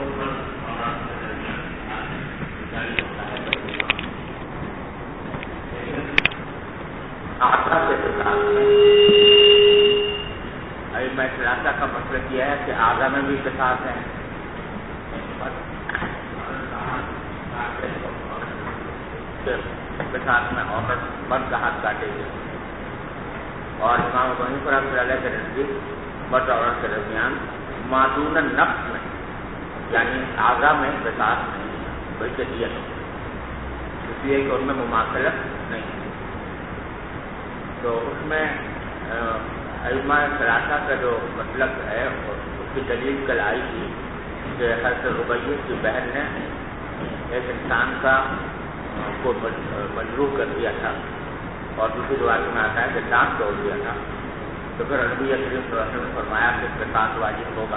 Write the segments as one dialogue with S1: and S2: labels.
S1: میں خلاصہ کا مطلب یہ ہے کہ آگا میں بھی قصاص ہے، قصاص میں عورت مرد کا ہاتھ کاٹے گی، اور امام ابو حنیفہ رحمۃ اللہ علیہ کے نزدیک مرد اور عورت کے درمیان معدون نفس میں یعنی آگا میں قصاص نہیں ہے بلکہ دیت، اس لیے کہ ان میں مماثلت نہیں ہے۔ تو اس میں ائمہ ثلاثہ کا جو مطلب ہے اس کی دلیل کل آئی تھی کہ حضرت ربیہ کی بہن نے ایک انسان کو مجروح کر دیا تھا، اور دوسری روایت میں آتا ہے کہ دانت توڑ دیا تھا، تو پھر نبی کریم صلی اللہ علیہ وسلم نے فرمایا کہ قصاص واجب ہوگا،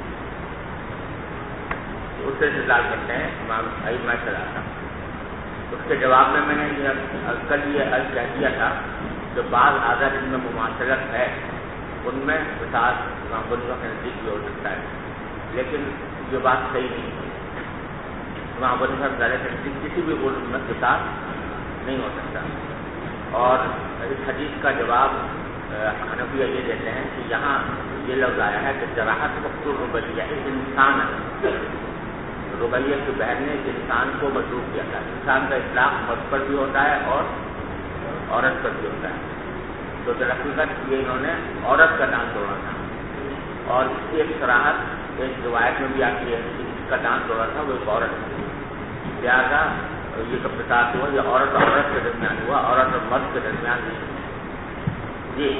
S1: اس سے استدلال کرتے ہیں امام ائمہ ثلاثہ۔ اس کے جواب میں نے کل یہ عرض کہہ دیا تھا کہ بعض اعضاء جن میں مماثلت ہے ان میں قصاص امام ابو حنیفہ کے نزدیک بھی ہو سکتا ہے، لیکن یہ بات صحیح نہیں ہے۔ امام ابو حنیفہ کے نزدیک کسی بھی عضو میں قصاص نہیں ہو سکتا، اور اس حدیث کا جواب حنفیہ یہ دیتے ہیں کہ یہاں یہ لفظ آیا ہے کہ جراحت مقتول ربیہ ایک انسان ہے، ربیہ کی بہن نے ایک انسان کو مجروح کیا تھا۔ انسان کا اطلاق مرد پر بھی ہوتا ہے اور عورت پر بھی ہوتا ہے، تو درحقیقت یہ انہوں نے عورت کا دانت توڑا تھا، اور اس کی ایک صراحت ایک روایت میں بھی آتی ہے کہ جس کا دانت توڑا تھا وہ ایک عورت تھی، لہٰذا یہ کب قصاص ہوا یہ عورت اور عورت کے درمیان ہوا، عورت اور مرد کے درمیان نہیں۔ جی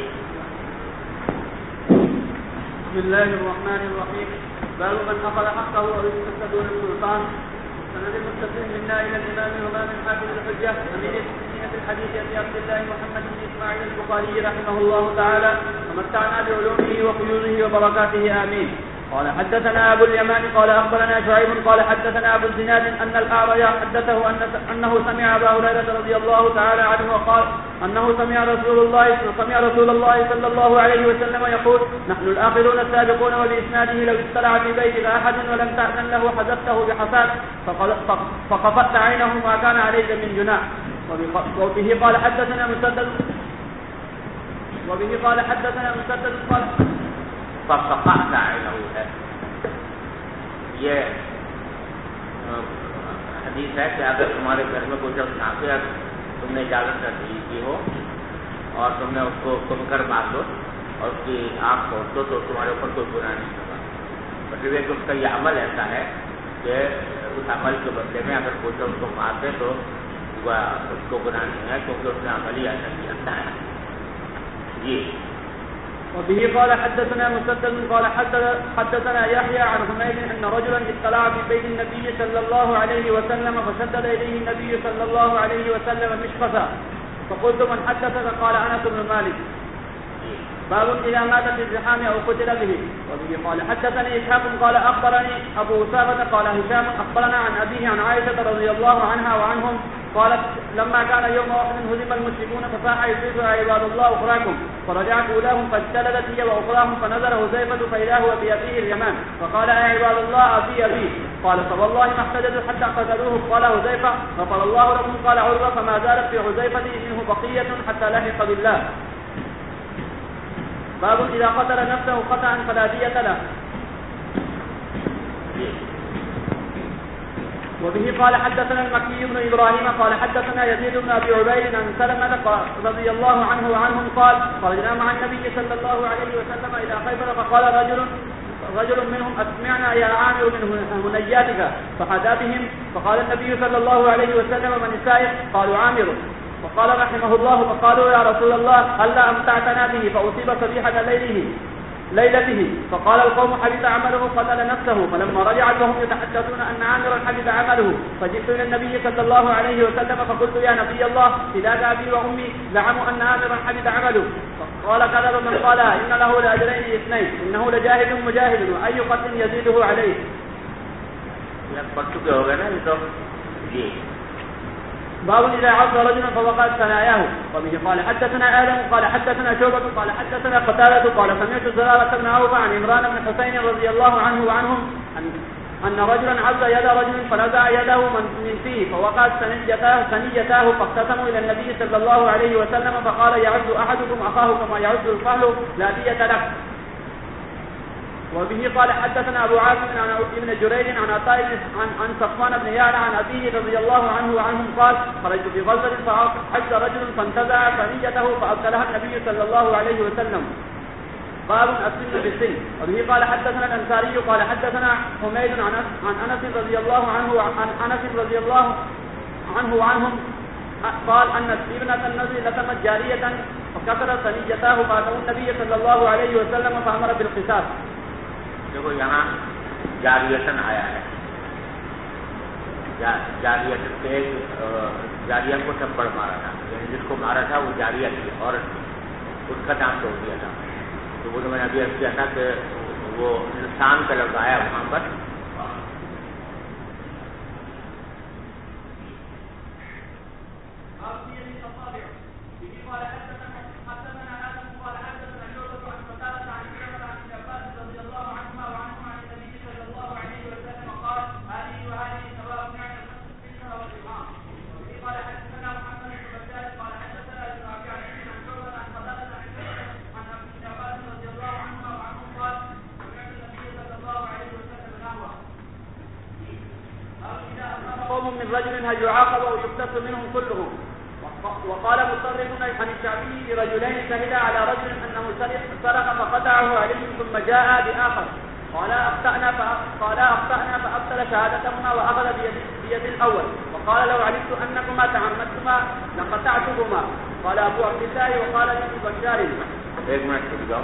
S2: بسم اللہ الرحمن الرحیم۔ باب من اخذ حقه ورزقه دون السلطان. سند المتصل منا الى الامام وامام الحافظ الحجه امير المسلمين في الحديث ابي عبد الله محمد بن اسماعيل البخاري رحمه الله تعالى ومتعنا بعلومه وقيوده وبركاته امين. قال حدثنا ابو اليمان قال اخبرنا شعيب قال حدثنا ابو الزناد ان الاعرج حدثه انه سمع ابا هريره رضي الله تعالى عنه وقال انه سمع رسول الله صلى الله عليه وسلم يقول نحن الاخرون السابقون، وباسناده لو اطلع في بيت احد ولم تأذن له حذفته بحصاة فقفت عينه ما كان عليك من جناح. وبه قال حدثنا مسدد قال
S1: فقفت عينه ہے، یہ حدیث ہے کہ اگر تمہارے گھر میں کوئی شخص ناقص تم نے اجازت نہ دی ہو اور تم نے اس کو کم کر مار دو اور اس کی آنکھ کھول دو تو تمہارے اوپر کوئی گناہ نہیں ہوگا، مطلب ہے کہ اس کا یہ عمل ایسا ہے کہ اس عمل کے بدلے میں اگر کوئی شخص کو مار دے تو اس کو گناہ نہیں ہے کیونکہ اس نے عمل ہی ایسا کیا ہے۔ جی
S2: وبه قال حدثنا مسدد قال حدثنا يحيى عن حميد ان رجلا اطلع في بيت النبي صلى الله عليه وسلم فشدد اليه النبي صلى الله عليه وسلم مشقصا فقلت من حدثك قال انس بن مالك. باب اذا مات في الزحام او قتل به. وبه قال حدثني اسحاق قال اخبرني ابو اسامه قال هشام اخبرنا عن ابيه عن عائشه رضي الله عنها وعنهم قالت لما كان يوم احد هزم المشركون فصاح يزيد عباد الله اخراكم فرجعت اولاهم فاجتلدت هي واخراهم فنظر حذيفه فاذا هو بابيه اليمان فقال يا عباد الله ابي قال فوالله ما احتجزوا حتى قتلوه قال حذيفه غفر الله لكم قال عروه فما زالت في حذيفه منه بقيه حتى لحق بالله. باب اذا قتل نفسه خطأ فلا دية له. وبه قال حدثنا المكي بن ابراهيم قال حدثنا يزيد بن ابي عبيد عن سلمة رضي الله عنه وعنهم قال خرجنا مع النبي صلى الله عليه وسلم الى خيبر فقال رجل منهم اسمعنا يا عامر من هنياتك فحدا بهم فقال النبي صلى الله عليه وسلم من السائق قالوا عامر فقال رحمه الله فقالوا يا رسول الله الا امتعتنا به فاصيب صبيحة ليلته فقال القوم حبط عمله قتل نفسه فلما رجعت وهم يتحدثون ان عامرا حبط عمله فجئت الى النبي صلى الله عليه وسلم فقلت يا نبي الله فداك ابي وامي زعموا ان عامرا حبط عمله قال كذب من قالها ان له لاجرين اثنين انه لجاهد مجاهد واي قتل يزيده عليه.
S1: پڑھ چکے ہو گئے نا یہ تو. جی
S2: باب اذا عض رجلا فوقعت ثناياه. وبه قال حدثنا ادم قال حدثنا شعبة قال حدثنا قتادة قال سمعت زرارة بن عوف عن عمران بن حسين رضي الله عنه وعنهم أن رجلا عز يد رجل فنزع يده من فيه فوقعت ثنيتاه فاقتسموا إلى النبي صلى الله عليه وسلم فقال يعز أحدكم أخاه كما يعز الفهل لا دية له. وبه قال حدثنا أبو عاصم عن ابن جريج عن عطاء عن صفوان بن يعلى عن أبيه رضي الله عنه وعنهم قال خرجت في غزوة فحج رجل فانتزع ثنيته فأبدلها النبي صلى الله عليه وسلم. باب السن بالسن. وبه قال حدثنا الأنصاري قال حدثنا حميد عن أنس رضي الله عنه عن أنس رضي الله عنه وعنهم قال أن ابنة النبي لتمت جارية فكسر ثنيته فأتوا النبي صلى الله عليه وسلم فأمر بالقصاص.
S1: دیکھو یہاں جاریتن آیا ہے. جاریہ کو تھپڑ مارا تھا, یعنی جس کو مارا تھا وہ جاریہ تھی اور اس کا نام توڑ دیا تھا. تو وہ میں نے ابھی عرض کیا تھا کہ وہ انسان کا لفظ آیا وہاں پر.
S2: من رجل هل يعاقب أو يقتص منهم كلهم. وقال مصرف عن الشعبي لرجلين شهدا على رجل أنه سرق فقطعه عليهم ثم جاء بآخر قال أخطأنا فأبطل شهادتهما وأخذ بيد الأول وقال لو علمت أنكما تعمدتما لقطعتكما. قال أبو عبد الله وقال ابن بشار.
S1: ایک منٹ رک جاؤ.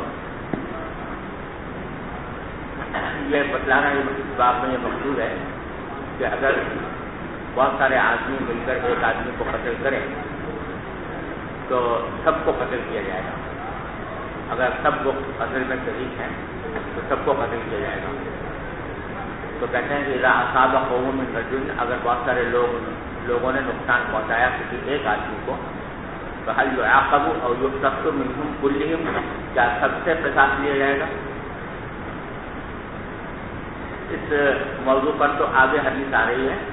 S1: یہ بتلانا اس باب میں یہ مقصود ہے کہ اگر بہت سارے آدمی مل کر ایک آدمی کو قتل کریں تو سب کو قتل کیا جائے گا. اگر سب وہ قتل میں شریک ہیں تو سب کو قتل کیا جائے گا. تو کہتے ہیں کہ اذا اصاب قوم من رجل, اگر بہت سارے لوگوں نے نقصان پہنچایا کسی ایک آدمی کو, فهل يعاقب او يقتص منهم كلهم, کیا سب سے قصاص لیا جائے گا؟ اس موضوع پر تو آگے حدیث آ رہی ہے,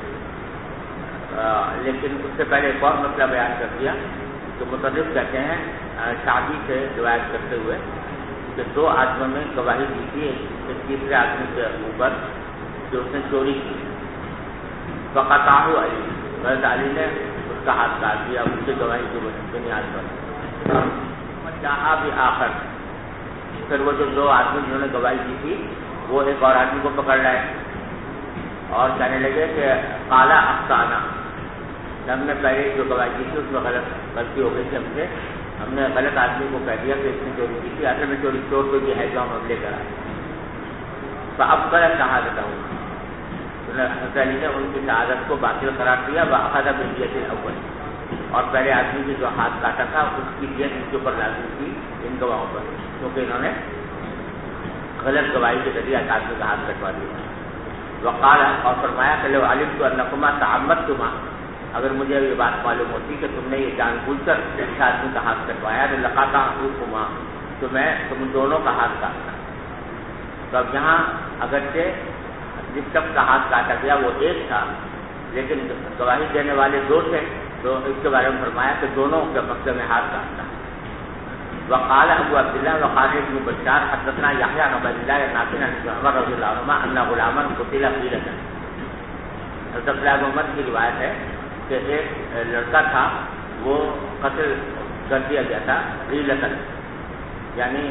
S1: لیکن اس سے پہلے ایک اور مسئلہ بیان کر دیا. تو مصنف کہتے ہیں شعبی سے روایت کرتے ہوئے کہ دو آدمیوں میں گواہی دی تھی ایک تیسرے آدمی کے اوپر جو اس نے چوری کی. فقطعہ علی, حضرت علی نے اس کا ہاتھ کاٹ دیا اس کی گواہی کی بنیاد پر. جہاں بھی آخر, پھر وہ جو دو آدمی جنہوں نے گواہی دی تھی وہ ایک اور آدمی کو پکڑ لائے اور کہنے لگے کہ قال اخطأنا, ہم نے پہلے جو گواہی کی تھی اس میں غلطی ہو گئی تھی ہم سے, ہم نے غلط آدمی کو کہہ دیا کہ اس نے چوری کی تھی, اصل میں چوری چور تو یہ ہے جو ہم لے کر آئے. تو اب غلط شہادت ہوں, حضرت علی نے ان کی شہادت کو باطل قرار دیا. وأخذ باليد الأول, اور پہلے آدمی کی جو ہاتھ کاٹا تھا اس کی دیت ان کے اوپر لازم تھی ان گواہوں پر, کیونکہ انہوں نے غلط گواہی کے ذریعے آدمی کا ہاتھ کٹوا دیا. وقال, اور فرمایا کہ لو علمت انکما تعمدتما, اگر مجھے یہ بات معلوم ہوتی کہ تم نے یہ جان بوجھ کر اس آدمی کا ہاتھ کٹوایا تو لقطعتکما, تو میں تم دونوں کا ہاتھ کاٹتا. تو اب یہاں اگرچہ جس شخص کا ہاتھ کاٹا گیا وہ ایک تھا, لیکن گواہی دینے والے دو تھے, تو اس کے بارے میں فرمایا کہ دونوں کے مقدمے میں ہاتھ کاٹتا. وقال ابو عبد الله وقال ابن بشار حدثنا يحيى عن عبد الله نافع عن عمر رضي الله عنهما ان غلاما قتل قيلة. حضرت عبداللہ بن عمر کی روایت ہے کہ ایک لڑکا تھا وہ قتل کر دیا گیا تھا قیلۃ, یعنی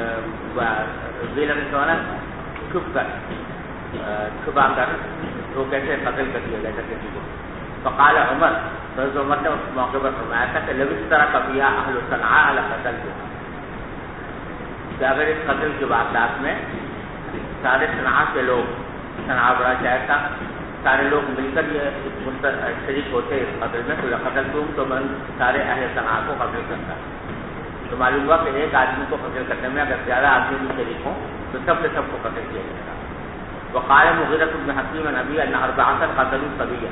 S1: قیلۃ سے چھپا کر وہ کیسے قتل کر دیا گیا تھا کسی کو. فقال عمر, حضرت عمر نے اس موقع پر فرمایا تھا کہ لو اشترک فیہا اہل صنعاء لقتلتهم, کہ اگر اس قتل کے واقعات میں سارے صنعاء کے لوگ, صنعاء بڑا شہر تھا, سارے لوگ مل کر یہ شریک ہوتے اس قتل میں, تو لقتلتهم, تو میں سارے اہل صنعاء کو قتل کرتا. تو معلوم ہوا کہ ایک آدمی کو قتل کرنے میں اگر زیادہ آدمی بھی شریک ہوں تو سب سے سب کو قتل کیا جائے گا. وقال مغیرۃ بن حکیم عن ابی ان 14 قتلوا صبیا,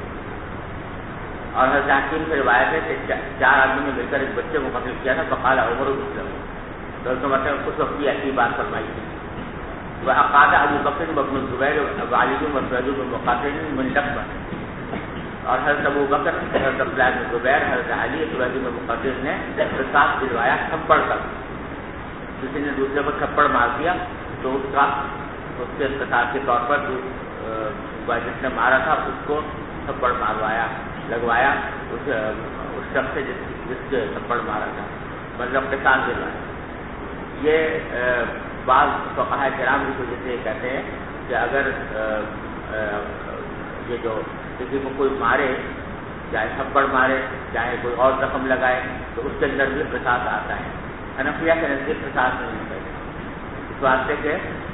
S1: اور حضرت حکیم کی روایت ہے کہ 4 آدمی نے مل کر ایک بچے کو قتل کیا تھا. فقال عمر مسلم, تو عمر نے اس وقت بھی ایسی بات فرمائی تھی. وأقعد أبو بكر وابن الزبير وعلي وسعيد بن مقاتل منتخبا. اور حضرت ابو بکر، حضرت عبداللہ بن زبیر، حضرت علی، سعید بن مقاتل نے قصاص دلوایا تھپڑ کر. کسی نے دوسرے کو تھپڑ مار دیا تو اس کے قصاص کے طور پر جس نے مارا تھا اس کو تھپڑ لگوایا اس شخص سے جس کے تھپڑ مارا تھا، مطلب قصاص دلوایا. یہ بعض فقہاء کرام کی وجہ سے کہتے ہیں کہ اگر یہ جو کسی کو کوئی مارے، چاہے تھپڑ مارے چاہے کوئی اور زخم لگائے، تو اس کے اندر بھی قصاص آتا ہے. حنفیہ کے نزدیک قصاص نہیں ہوتا ہے، اس واسطے کہ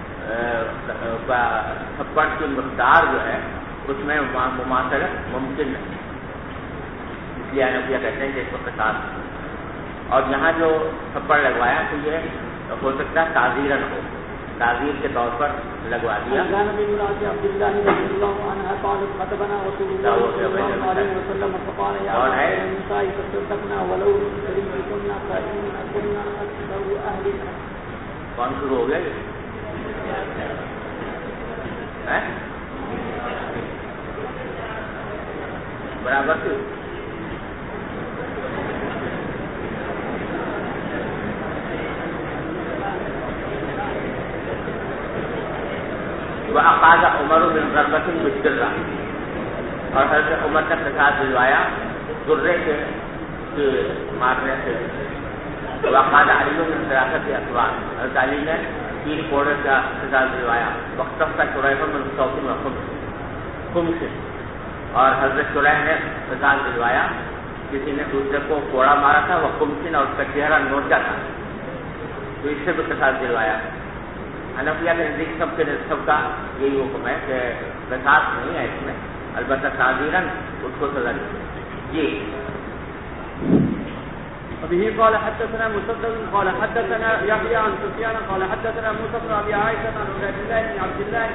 S1: تھپڑ کی مقدار جو ہے اس میں مماثلت ممکن نہیں، اس لیے حنفیہ کہتے ہیں کہ اس کو قصاص. اور یہاں جو تھپڑ لگوایا تو یہ ہو سکتا ہے تعزیرن ہو، تعزیر کے طور پر لگوا دیا. کون شروع ہو گیا یہ؟ برابر سے وأقعد عمر بن ضربة بالدرة، اور حضرت عمر نے قصاص دلوایا درے کے مارنے سے. وأقعد علی بن ثلاثة أسوار، حضرت علی نے 3 کوڑے کا قصاص دلوایا. واختص شریح بن صوت خمس، اور حضرت شریح نے قصاص دلوایا کسی نے دوسرے کو کوڑا مارا تھا، وہ خمسن اور اس کا چہرہ نوچا تھا تو اس سے بھی قصاص دلوایا. حنفیہ کے نزدیک سب کا یہی حکم ہے کہ قصاص نہیں ہے اس میں، البتہ تعزیراً اس کو سزا دی. جی
S2: وبه قال حدثنا مسدد قال حدثنا يحيى عن سفيان قال حدثنا موسى بن ابي عائشه عن عبد الله بن عبد الله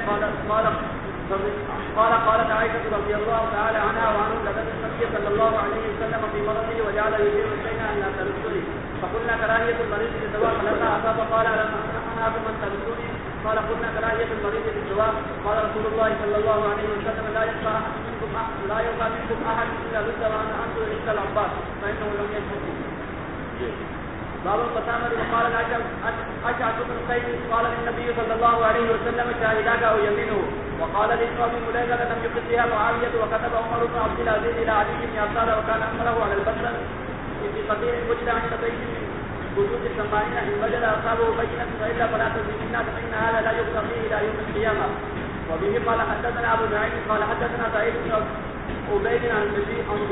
S2: قالت عائشه رضي الله تعالى عنها وعنه لقد النبي صلى الله عليه وسلم في مرضه وجعل يدير الشيء ان لا ترسلي فقلنا كراهيه المريض بالدواء فلما اصاب قال انا من ترسلي قال قلنا كراهيه المريض بالدواء قال رسول الله صلى الله عليه وسلم لا يبقى منكم احد الا رد وانا انظر الى العباس فانه لم يشهد. باب القسامة وقال أشعث بن قيس قال للنبي صلى الله عليه وسلم شاهداك أو يمينه. وقال للقوم ملائكة لم يقص بها معاوية وكتب عمر بن عبد العزيز إلى علي بن يسار وكان أمره على البصرة في قصير وجد عند بيت من بيوت الثمانين إن وجد أصحابه بينة فإلا فلا تزيد الناس فإن هذا لا يقضى فيه إلى يوم القيامة. وبه قال حدثنا أبو نعيم قال حدثنا سعيد بن عبيد عن بشير عن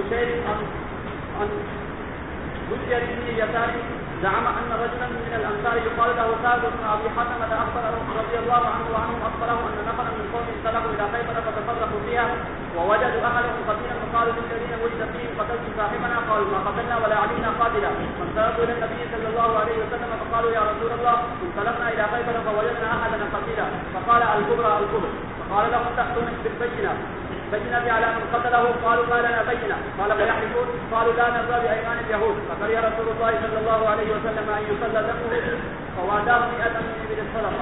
S2: بشير بن يسار زعم أن رجلا من الأنصار يقال له سعد بن أبي حاتم أخبر رضي الله عنه وعنهم أخبره أن نفرا من قوم انطلقوا إلى خيبر فتفرقوا فيها ووجدوا أهلهم قتيلا فقالوا للذين وجد فيهم قتلتم صاحبنا قالوا ما قتلنا ولا علمنا قاتلا فانطلقوا إلى النبي صلى الله عليه وسلم فقالوا يا رسول الله انطلقنا إلى خيبر فوجدنا أحدنا قتيلا فقال الكبرى فقال لهم تحتم بالبينة على من قتله قالوا ما لنا بينة قال فيحلفون قالوا لا نرضى بأيمان اليهود فقال يا رسول الله صلى الله عليه وسلم أن يصلى دمه فواداه 100 من إبل الصدقة.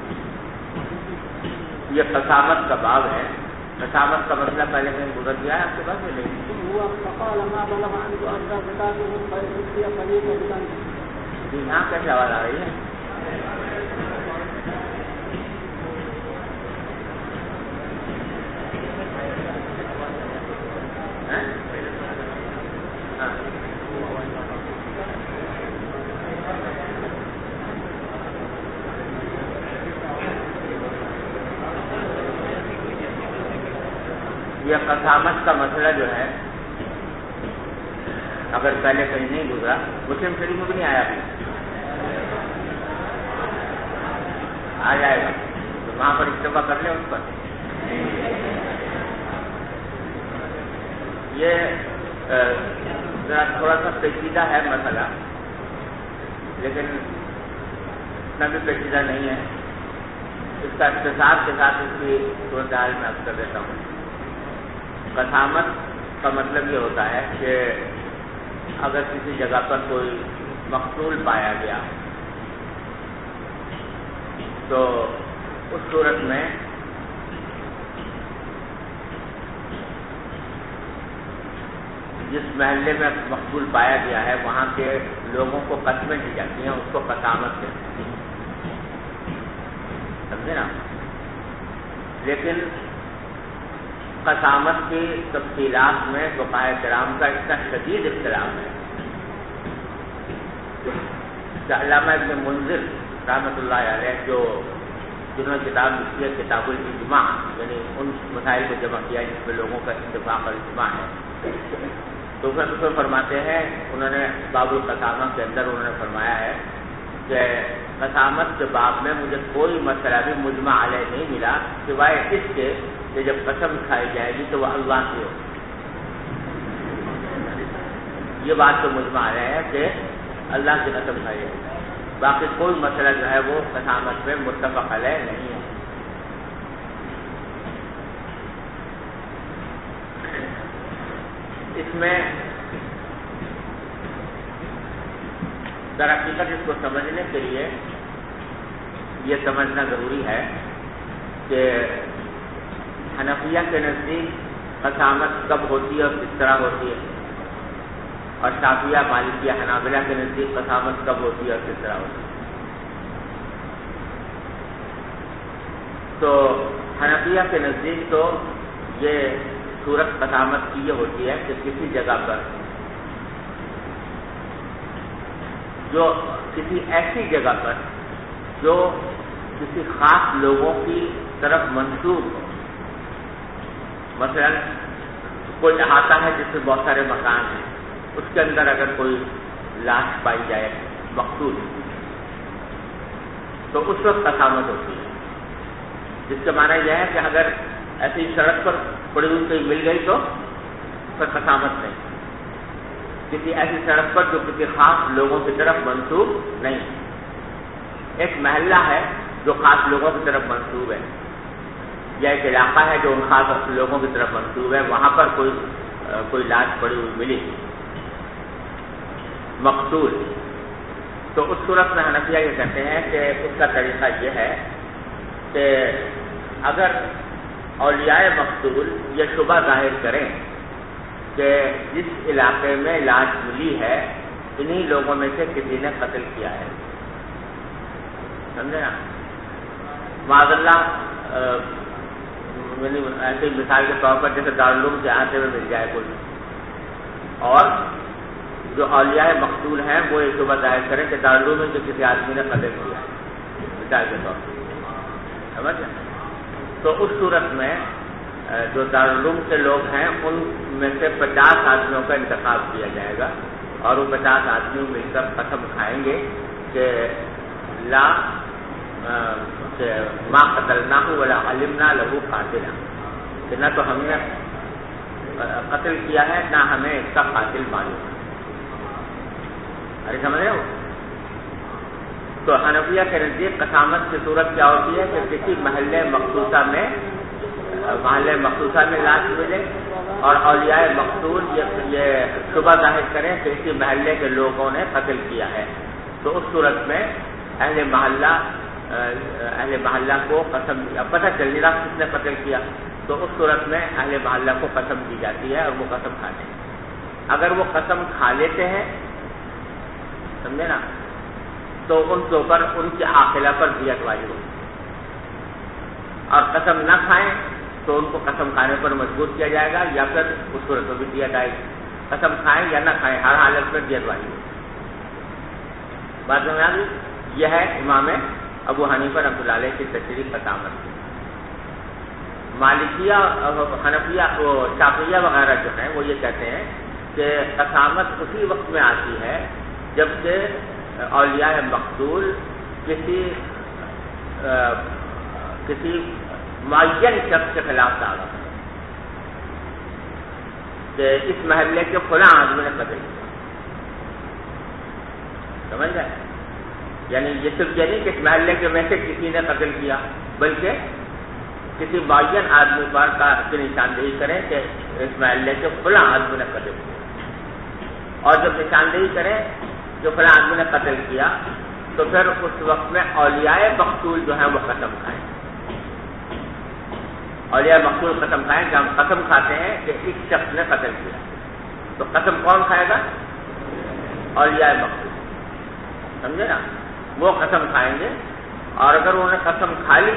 S1: یہ قسامت کا باب ہے. قسامت کا مسئلہ پہلے کہیں گزر گیا ہے آپ کے پاس میں نہیں؟
S2: فقال ما بلغ عنه أدى زكاته فيؤتي قليلا بذنبه.
S1: جی یہاں کیسے آواز آ رہی ہے؟ یہ قسامت کا مسئلہ جو ہے اگر پہلے کہیں نہیں گزرا، مسلم شریف میں بھی نہیں آیا، آ جائے گا تو وہاں پر اتفاق کر لیں اس پر. یہ ذرا تھوڑا سا پیچیدہ ہے مسئلہ، لیکن اتنا بھی پیچیدہ نہیں ہے. اس کا اختصار کے ساتھ اس کی صورتحال میں عرض کر دیتا ہوں. قسامت کا مطلب یہ ہوتا ہے کہ اگر کسی جگہ پر کوئی مقتول پایا گیا تو اس صورت میں جس محلے میں مقبول پایا گیا ہے وہاں کے لوگوں کو قسمیں دی جاتی ہیں، اس کو قسامت کہتے ہیں، سمجھے نا؟ لیکن قسامت کی تفصیلات میں فقہاء کرام کا اتنا شدید اختلاف ہے کہ علامہ ابن منذر رحمۃ اللہ علیہ جنہوں نے کتاب لکھی ہے کتاب الاجماع، یعنی ان مسائل کو جمع کیا جس پہ لوگوں کا اتفاق اور اجماع ہے، تو اس میں فرماتے ہیں، انہوں نے باب القسامہ کے اندر انہوں نے فرمایا ہے کہ قسامت کے باب میں مجھے کوئی مسئلہ بھی مجمع علیہ نہیں ملا سوائے اس کے کہ جب قسم کھائی جائے گی تو وہ اللہ کی ہو، یہ بات تو مجمع علیہ ہے کہ اللہ کی قسم کھائی جائے گی، باقی کوئی مسئلہ جو ہے وہ قسامت میں متفق علیہ نہیں ہے۔ اس میں در حقیقت اس کو سمجھنے کے لیے یہ سمجھنا ضروری ہے کہ حنفیہ کے نزدیک قسامت کب ہوتی ہے اور کس طرح ہوتی ہے، اور شافعیہ مالکیہ حنابلہ کے نزدیک قسامت کب ہوتی ہے اور کس طرح ہوتی ہے۔ تو حنفیہ کے نزدیک تو یہ صورت قسامت کی یہ ہوتی ہے کہ کسی جگہ پر جو کسی ایسی جگہ پر جو کسی خاص لوگوں کی طرف منسوب ہو، مثلا کوئی احاطہ ہے جس میں بہت سارے مکان ہیں، اس کے اندر اگر کوئی لاش پائی جائے مقتول تو اس وقت قسامت ہوتی ہے، جس کا معنی یہ ہے کہ اگر ایسی سڑک پر پڑی ہوئی کوئی مل گئی تو پھر قسامت نہیں، کسی ایسی سڑک پر جو کسی خاص لوگوں کی طرف منسوب نہیں، ایک محلہ ہے جو خاص لوگوں کی طرف منسوب ہے، یا ایک علاقہ ہے جو ان خاص لوگوں کی طرف منسوب ہے، وہاں پر کوئی لاش پڑی ہوئی ملی مقتول، تو اس صورت میں حنفیہ یہ کہتے ہیں کہ اس کا طریقہ یہ ہے کہ اگر اولیاء مقتول یہ شبہ ظاہر کریں کہ جس علاقے میں لاش ملی ہے انہی لوگوں میں سے کسی نے قتل کیا ہے، سمجھے نا؟ معاذ اللہ ایسی مثال کے طور پر جیسے دارالعلوم کے احاطے میں مل جائے کوئی، اور جو اولیاء مقتول ہیں وہ یہ شبہ ظاہر کریں کہ دارالعلوم میں جو کسی آدمی نے قتل کیا ہے، مثال کے طور پر، سمجھ؟ تو اس صورت میں جو دارالعلوم کے لوگ ہیں ان میں سے 50 آدمیوں کا انتخاب کیا جائے گا، اور وہ 50 آدمی مل کر قسم کھائیں گے کہ ما قتلناہ ولا علمنا لہ قاتلا، کہ نہ تو ہم نے قتل کیا ہے نہ ہمیں اس کا قاتل معلوم ہے۔ ارے سمجھ رہے ہو؟ تو حنفیہ کے نزدیک قسامت کی صورت کیا ہوتی ہے کہ کسی محلے مخصوصہ میں لاش ملے اور اولیاء مقتول یہ شبہ ظاہر کریں کہ اسی محلے کے لوگوں نے قتل کیا ہے، تو اس صورت میں اہل محلہ کو قسم پتہ چل نہیں رہا کس نے قتل کیا، تو اس صورت میں اہل محلہ کو قسم دی جاتی ہے اور وہ قسم کھاتے ہیں۔ اگر وہ قسم کھا لیتے ہیں، سمجھے نا، تو ان کے اوپر ان کی عاقلہ پر دیت واجب ہوگی، اور قسم نہ کھائیں تو ان کو قسم کھانے پر مجبور کیا جائے گا، یا پھر اس صورت میں بھی دیت آئے گی، قسم کھائیں یا نہ کھائیں ہر حالت میں دیت واجب ہوگی۔ بات سمجھ آ گئی؟ یہ ہے امام ابو حنیفہ رحمۃ اللہ علیہ کی تشریح قسامت۔ مالکیہ، حنفیہ، شافعیہ وغیرہ جو ہیں وہ یہ کہتے ہیں کہ قسامت اسی وقت میں آتی ہے جبکہ اولیاء مقتول کسی معین شخص کے خلاف دعویٰ کہ اس محلے کے فلاں آدمی نے قتل کیا، سمجھ گئے؟ یعنی یہ صرف یہ نہیں کہ اس محلے کے میں سے کسی نے قتل کیا، بلکہ کسی معین آدمی پر کی نشاندہی کریں کہ اس محلے کے فلاں آدمی نے قتل کیا، اور جب نشاندہی کریں جو فلاں آدمی نے قتل کیا تو پھر اس وقت میں اولیاء مقتول جو ہیں وہ قسم کھائیں، اولیاء مقتول قسم کھائیں کہ ہم قسم کھاتے ہیں کہ اس شخص نے قتل کیا، تو قسم کون کھائے گا؟ اولیاء مقتول، سمجھے نا؟ وہ قسم کھائیں گے، اور اگر انہوں نے قسم کھا لی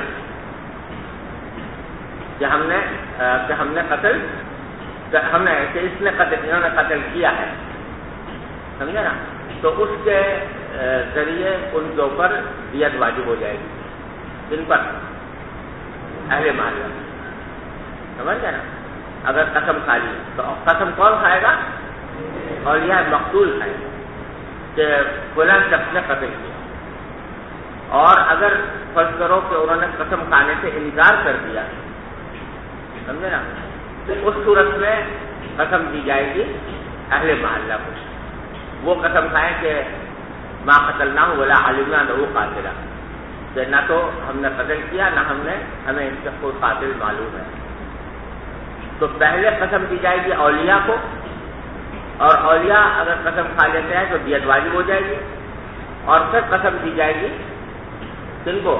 S1: کہ ہم نے قتل، کہ اس نے قتل، انہوں نے قتل کیا ہے، سمجھے نا؟ تو اس کے ذریعے ان کے اوپر دیت واجب ہو جائے گی، ان پر اہل محلہ، سمجھ گئے نا؟ اگر قسم کھا لی تو قسم کون کھائے گا؟ اولیاء مقتول کھائے گا کہ فلاں شخص نے قتل کیا۔ اور اگر فرض کرو کہ انہوں نے قسم کھانے سے انکار کر دیا، سمجھے نا، تو اس صورت میں قسم دی جائے گی اہل محلہ کو، وہ قسم کھائیں کہ ما قتلناہ ولا علمنا انہ قاتل، کہ نہ تو ہم نے قتل کیا نہ ہمیں اس کا کوئی قاتل معلوم ہے۔ تو پہلے قسم دی جائے گی اولیاء کو، اور اولیاء اگر قسم کھا لیتے ہیں تو دیت واجب ہو جائے گی، اور پھر قسم دی جائے گی کن کو؟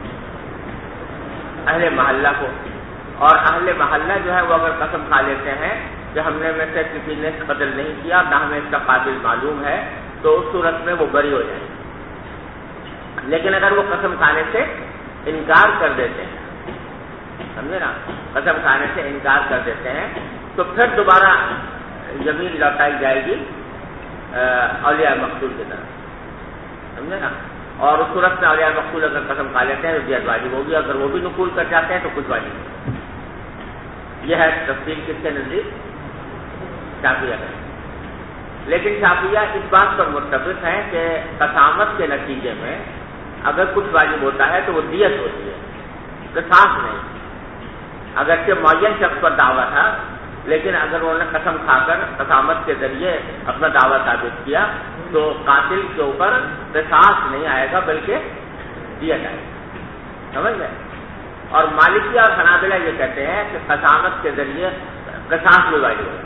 S1: اہل محلہ کو۔ اور اہل محلہ جو ہے وہ اگر قسم کھا لیتے ہیں کہ ہم نے میں سے کسی نے قتل نہیں کیا، نہ ہمیں اس کا قاتل معلوم ہے، تو اس صورت میں وہ بری ہو جائیں گے۔ لیکن اگر وہ قسم کھانے سے انکار کر دیتے ہیں، سمجھے نا، قسم کھانے سے انکار کر دیتے ہیں، تو پھر دوبارہ یمین لوٹائی جائے گی اولیاء مقتول کی طرف، سمجھے نا۔ اور اس صورت میں اولیاء مقتول اگر قسم کھا لیتے ہیں تو دیت واجب ہوگی، اگر وہ بھی نقول کر جاتے ہیں تو کچھ واجب نہیں۔ یہ ہے تفصیل کس کے نزدیک؟ شافعیہ کا۔ لیکن شافعیہ اس بات پر متفق ہیں کہ قسامت کے نتیجے میں اگر کچھ واجب ہوتا ہے تو وہ دیت ہوتی ہے، قصاص نہیں۔ اگرچہ معین شخص پر دعویٰ تھا، لیکن اگر انہوں نے قسم کھا کر قسامت کے ذریعے اپنا دعویٰ ثابت کیا تو قاتل کے اوپر قصاص نہیں آئے گا بلکہ دیت آئے گا، سمجھ گئے؟ اور مالکی اور حنابلہ یہ کہتے ہیں کہ قسامت کے ذریعے قصاص بھی واجب ہوگا،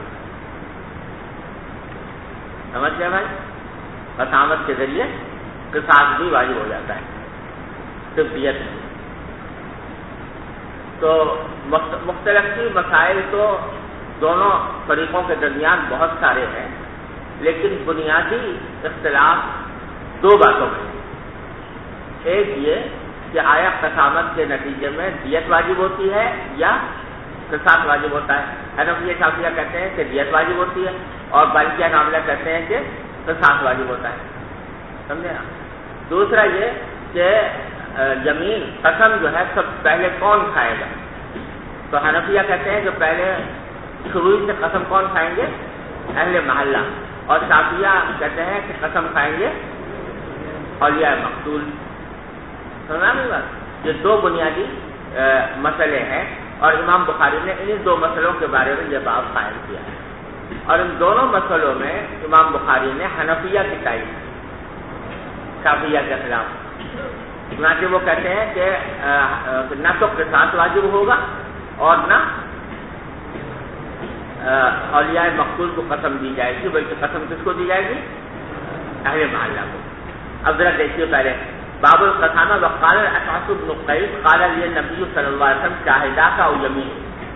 S1: سمجھ گئے بھائی؟ قسامت کے ذریعے قصاص بھی واجب ہو جاتا ہے، صرف دیت نہیں۔ تو مختلف کی مسائل تو دونوں فریقوں کے درمیان بہت سارے ہیں، لیکن بنیادی اختلاف دو باتوں میں۔ ایک یہ کہ آیا قسامت کے نتیجے میں دیت واجب ہوتی ہے یا قصاص واجب ہوتا ہے؟ حنفیہ شافعیہ کہتے ہیں کہ دیت واجب ہوتی ہے، اور مالکیہ حنابلہ کہتے ہیں کہ قصاص واجب ہوتا ہے، سمجھے نا۔ دوسرا یہ کہ یمین قسم جو ہے سب پہلے کون کھائے گا؟ تو حنفیہ کہتے ہیں کہ پہلے شروع سے قسم کون کھائیں گے؟ اہل محلہ، اور شافعیہ کہتے ہیں کہ قسم کھائیں گے اولیاء مقتول۔ سمجھا نہیں بات؟ یہ دو بنیادی مسئلے ہیں، اور امام بخاری نے ان دو مسئلوں کے بارے میں یہ باب قائم کیا ہے، اور ان دونوں مسئلوں میں امام بخاری نے حنفیہ کی تائید کی شافعیہ کے خلاف۔ چنانچہ وہ کہتے ہیں کہ نہ تو قصاص واجب ہوگا اور نہ اولیاء مقتول کو قسم دی جائے گی، بلکہ قسم کس کو دی جائے گی؟ اہل محلہ کو۔ اب ذرا دیکھیے پہلے باب القسامہ وقال الاشعث بن قیس قال لی النبی صلی اللہ علیہ وسلم شاہداک او یمین۔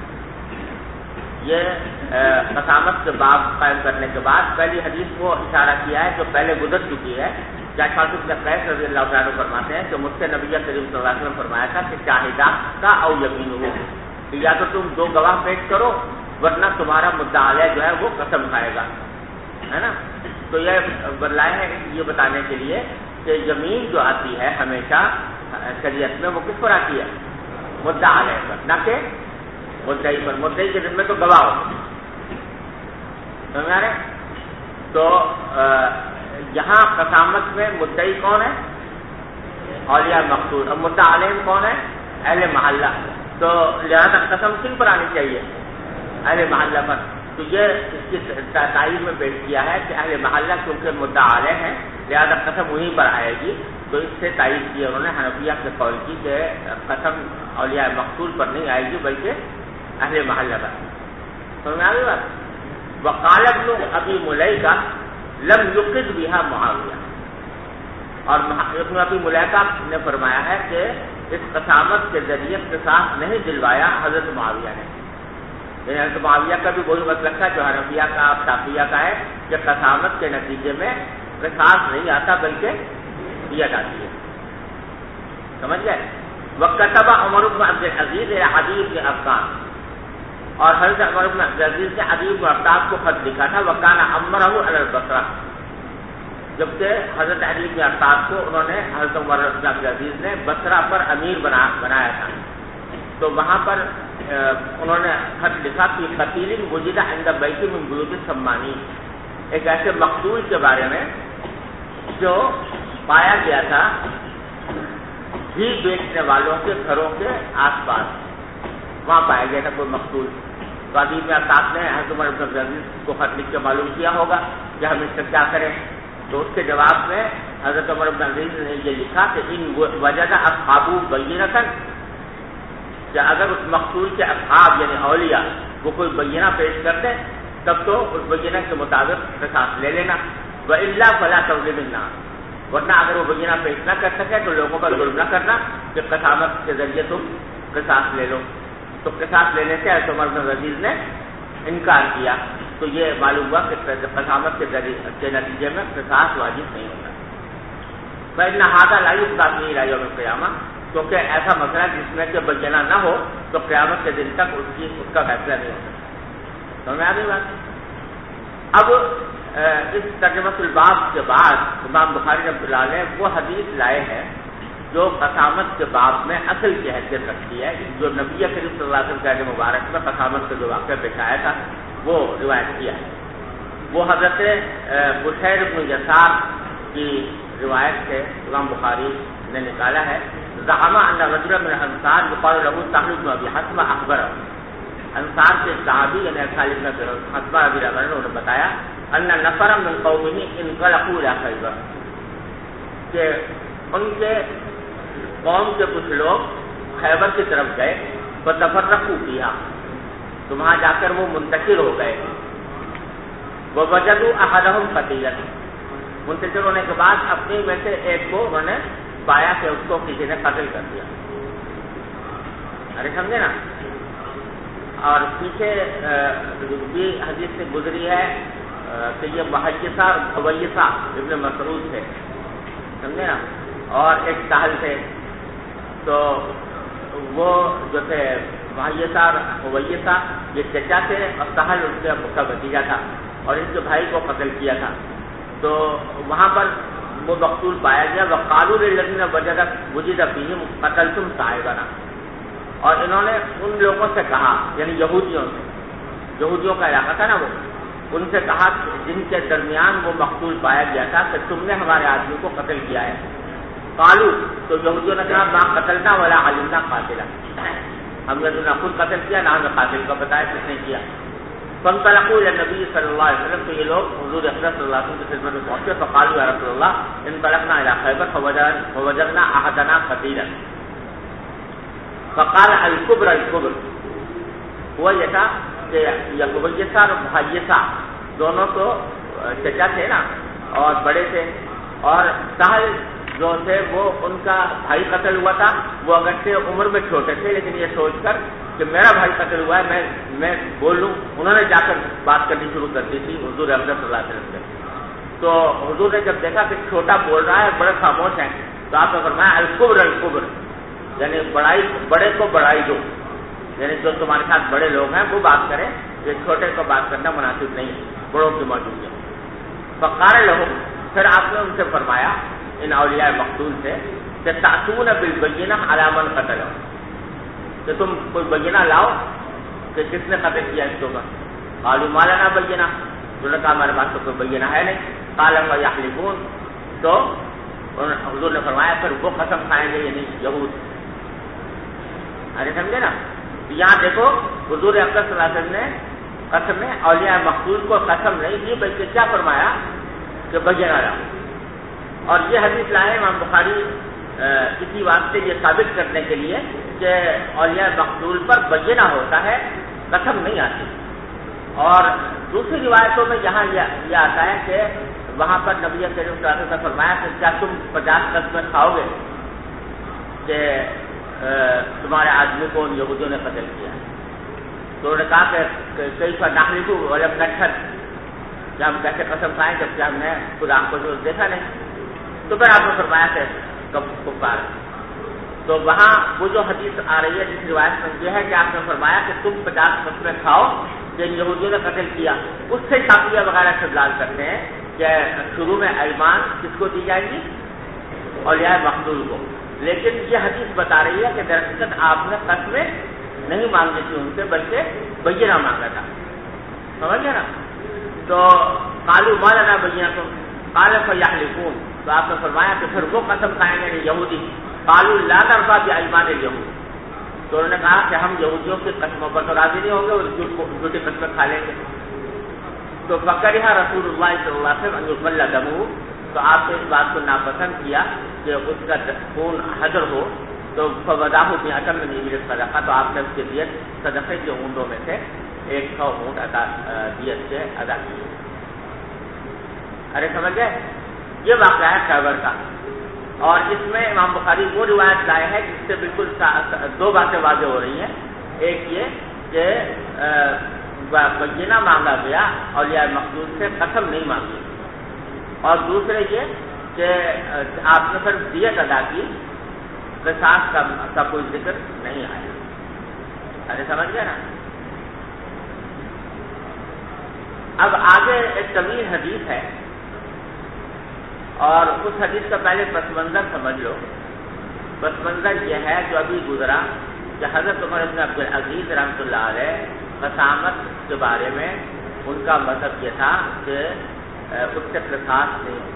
S1: یہ قسامت کے باب قائم کرنے کے بعد پہلی حدیث کو اشارہ کیا ہے جو پہلے گزر چکی ہے، اشعث بن قیس رضی اللہ تعالیٰ فرماتے ہیں کہ مجھ سے نبی کریم صلی اللہ علیہ وسلم فرمایا تھا کہ شاہداک او یمین ہو، یا تو تم دو گواہ پیش کرو ورنہ تمہارا مدعا علیہ جو ہے وہ قسم کھائے گا، ہے نا۔ تو یہ برلائے ہے یہ بتانے کے لیے کہ یمین جو آتی ہے ہمیشہ شریعت میں وہ کس پر آتی ہے؟ مدعا علیہ پر، نہ کہ مدعی پر۔ مدعی کے ذمہ تو گواہ ہو، سمجھ آ رہے؟ تو یہاں قسامت میں مدعی کون ہے؟ اولیاء مقتول، اور مدعا علیہ کون ہے؟ اہل محلہ۔ تو لہذا قسم کن پر آنی چاہیے؟ اہل محلہ پر۔ تو یہ اس کی تائید میں پیش کیا ہے کہ اہل محلہ کیونکہ مدعا علیہ ہیں لہذا قسم وہیں پر آئے گی، تو اس سے تائید کی انہوں نے حنفیہ کے قول کی کہ قسم اولیاء مقتول پر نہیں آئے گی بلکہ اہل محلہ پر۔ سمجھ آ گئی بات؟ وقال ابن ابی ملیکہ لم یقض بها معاویہ، اور ابن ابی ملیکہ نے فرمایا ہے کہ اس قسامت کے ذریعے قصاص نہیں دلوایا حضرت معاویہ نے. یعنی حضرت معاویہ کا بھی وہی مسلک تھا جو حنفیہ کا اور شافعیہ کا ہے کہ قسامت کے نتیجے میں قصاص نہیں آتا بلکہ دیت آتی ہے. سمجھ گئے؟ وکتب عمر بن عبد العزیز عدی بن عفان، اور حضرت عمر بن عبد العزیز نے عدی بن عفان کو خط لکھا تھا. وکان امرہ علی البصرہ، جبکہ حضرت علی بن عفان کو انہوں نے حضرت عمر بن عبد العزیز نے بصرہ پر امیر بنایا تھا. تو وہاں پر انہوں نے خط لکھا کہ قتیل وجد عند بیت من بیوت السمانی، ایک ایسے مقتول کے بارے میں جو پایا گیا تھا گھی بیچنے والوں کے گھروں کے آس پاس، وہاں پایا گیا تھا کوئی مقتول. تو عدی بن عفان نے حضرت عمر بن عبد العزیز کو خط لکھ کے معلوم کیا ہوگا کہ ہم اس سے کیا کریں. تو اس کے جواب میں حضرت عمر بن عبد العزیز نے یہ لکھا کہ ان وجد اصحابہ بینۃ، کہ اگر اس مقتول کے اصحاب یعنی اولیاء وہ کوئی بینہ پیش کر دیں تب تو اس بینہ کے مطابق قصاص لے لینا. وإلا فلا تظلم الناس، ورنہ اگر وہ بینہ پیش نہ کر سکے تو لوگوں پر ظلم نہ کرنا کہ قسامت کے ذریعے تم قصاص لے لو. تو قصاص لینے سے حضرت عمر بن عبد العزیز نے انکار کیا. تو یہ معلوم ہوا کہ قسامت کے نتیجے میں قصاص واجب نہیں ہوتا. فإن هذا لا يقضى فيه إلى يوم القيامة، کیونکہ ایسا مسئلہ جس میں کہ بینہ نہ ہو تو قیامت کے دن تک اس کا فیصلہ نہیں ہوتا. سمجھ آ گئی بات؟ اب اس ترجمۃ الباب کے بعد امام بخاری رحمۃ اللہ علیہ وہ حدیث لائے ہیں جو قسامت کے باب میں اصل کی حیثیت رکھتی ہے، جو نبی کریم صلی اللہ علیہ وسلم کے مبارک میں قسامت کا جو واقعہ پیش آیا تھا وہ روایت کیا ہے. وہ حضرت بشیر بن یسار کی روایت سے امام بخاری نے نکالا ہے. زعم ان رجلا من الانصار يقال له سهل بن ابي حتمہ اخبر، انصار کے صحابی یعنی خالد بن حتمہ رضی اللہ عنہ نے بتایا ان نفر من قومه انطلقوا الى خیبر، کہ ان کے قوم کے کچھ لوگ خیبر کی طرف گئے. فتفرقوا فيها، تو وہاں جا کر وہ منتشر ہو گئے. ووجدوا احدهم قتيلا، منتشر ہونے کے بعد اپنے میں سے ایک کو انہوں نے پایا کہ اس کو کسی نے قتل کر دیا. ارے سمجھے نا؟ اور پیچھے بھی حدیث سے گزری ہے کہ یہ محیصہ حویصہ ابن مسعود تھے، سمجھے نا، اور ایک سہل تھے. تو وہ جو تھے محیصہ اور حویصہ یہ چچا تھے اور سہل اس کا بھتیجا تھا، اور ان کے بھائی کو قتل کیا تھا. تو وہاں پر وہ مقتول پایا گیا. وقالوا للذین وجد فیہم قتلتم صاحبنا، اور انہوں نے ان لوگوں سے کہا یعنی یہودیوں کا علاقہ تھا نا، وہ ان سے کہا جن کے درمیان وہ مقتول پایا گیا تھا کہ تم نے ہمارے آدمی کو قتل کیا ہے. قالوا، تو یہودیوں نے کہا ما قتلنا ولا علمنا قاتلا، ہم نے نہ خود قتل کیا نہ ہمیں قاتل کو بتایا کس نے کیا. فانطلقوا الى النبي صلی اللہ علیہ وسلم، تو یہ لوگ حضور اکرم صلی اللہ علیہ وسلم کی خدمت میں پہنچے. فقالوا یا رسول اللہ انطلقنا الى خیبر فوجدنا احدنا قتیلا. فقال الكبر ہوا یہ تھا کہ یعقوبیہ اور محیصہ دونوں تو چچا تھے نا اور بڑے تھے، اور سہل جو تھے وہ ان کا بھائی قتل ہوا تھا. وہ اگرچہ عمر میں چھوٹے تھے لیکن یہ سوچ کر کہ میرا بھائی قتل ہوا ہے میں بولوں، انہوں نے جا کر بات کرنی شروع کر دی تھی حضور اکرم صلی اللہ علیہ وسلم سے. تو حضور نے جب دیکھا کہ چھوٹا بول رہا ہے بڑے خاموش ہیں تو آپ نے فرمایا الکبر یعنی بڑے کو بڑائی دو، یعنی جو تمہارے ساتھ بڑے لوگ ہیں وہ بات کریں، یہ چھوٹے کو بات کرنا مناسب نہیں ہے بڑوں کی موجودگی. فقال لهم، پھر آپ نے ان سے فرمایا ان اولیاء مقتول سے کہ تأتون بالبینہ علی من قتلہ، کہ تم کوئی بینہ لاؤ کہ کس نے قتل کیا اس کو. قالوا ما لنا بینہ، انہوں نے کہا ہمارے پاس تو کوئی بینہ ہے نہیں. قال فیحلفون، تو حضور نے فرمایا پھر وہ قسم کھائیں گے یعنی یہود. ارے سمجھے نا؟ یہاں دیکھو حضور اکرم صلی اللہ علیہ وسلم نے قسم میں اولیاء مقتول کو قسم نہیں دی بلکہ کیا فرمایا کہ بینہ لاؤ. اور یہ حدیث لائے امام بخاری اسی واسطے یہ ثابت کرنے کے لیے کہ اولیاء مقتول پر بینہ ہوتا ہے، قسم نہیں آتی. اور دوسری روایتوں میں یہاں یہ آتا ہے کہ وہاں پر نبی کریم صلی اللہ علیہ وسلم نے فرمایا کہ کیا تم 50 قسمیں کھاؤ گے کہ تمہارے آدمی کو ان یہودیوں نے قتل کیا؟ تو انہوں نے کہا کہ کئی پر ناخلو ولم نشهد، کہ ہم کیسے قسم کھائیں جبکہ ہم نے خود آنکھوں سے دیکھا نہیں؟ تو پھر آپ نے فرمایا کہ کفار. تو وہاں وہ جو حدیث آ رہی ہے جس روایت میں یہ ہے کہ آپ نے فرمایا کہ تم 50 قسمیں کھاؤ کہ یہودیوں نے قتل کیا، اس سے شافعیہ وغیرہ استدلال کرتے ہیں کہ شروع میں ایمان کس کو دی جائیں گی؟ اولیاء مقتول کو. لیکن یہ حدیث بتا رہی ہے کہ دراصل آپ نے قسمیں نہیں مانگی تھی ان سے بلکہ بینہ مانگا تھا. سمجھ گئے نا؟ تو قالوا ما لنا بینۃ قال فیحلفون، تو آپ نے فرمایا کہ پھر وہ قسم کھائیں گے یہودی. قالوا لا نرضى بأيمان اليهود، تو انہوں نے کہا کہ ہم یہودیوں کی قسموں پر تو راضی نہیں ہوں گے اور جھوٹی قسمیں کھا لیں گے. تو فکرہ رسول اللہ صلی اللہ علیہ وسلم ان يقل دمه، تو آپ نے اس بات کو ناپسند کیا کہ اس کا خون حضر ہو. تو فوضاہ بِعَشْرٍ من إبل الصدقہ، تو آپ نے اس کے دیت صدقے کے اونٹوں میں سے 100 اونٹ دیت سے ادا کیے. ارے سمجھ گئے؟ یہ واقعہ ہے خیبر کا، اور اس میں امام بخاری وہ روایت لائے ہے جس سے بالکل 2 باتیں واضح ہو رہی ہیں. ایک یہ کہ بینہ مانگا گیا اولیاء مقتول سے، قسم نہیں مانگی، اور دوسرے یہ کہ آپ نے پھر دیت ادا کی، قصاص کا کوئی ذکر نہیں آیا. ارے سمجھ گئے نا؟ اب آگے ایک طویل حدیث ہے، اور اس حدیث کا پہلے پس منظر سمجھ لو. پس منظر یہ ہے جو ابھی گزرا کہ حضرت عمر بن عبدالعزیز رحمۃ اللہ علیہ قسامت کے بارے میں ان کا مذہب یہ تھا کہ اس سے قصاص نہیں ہوتا،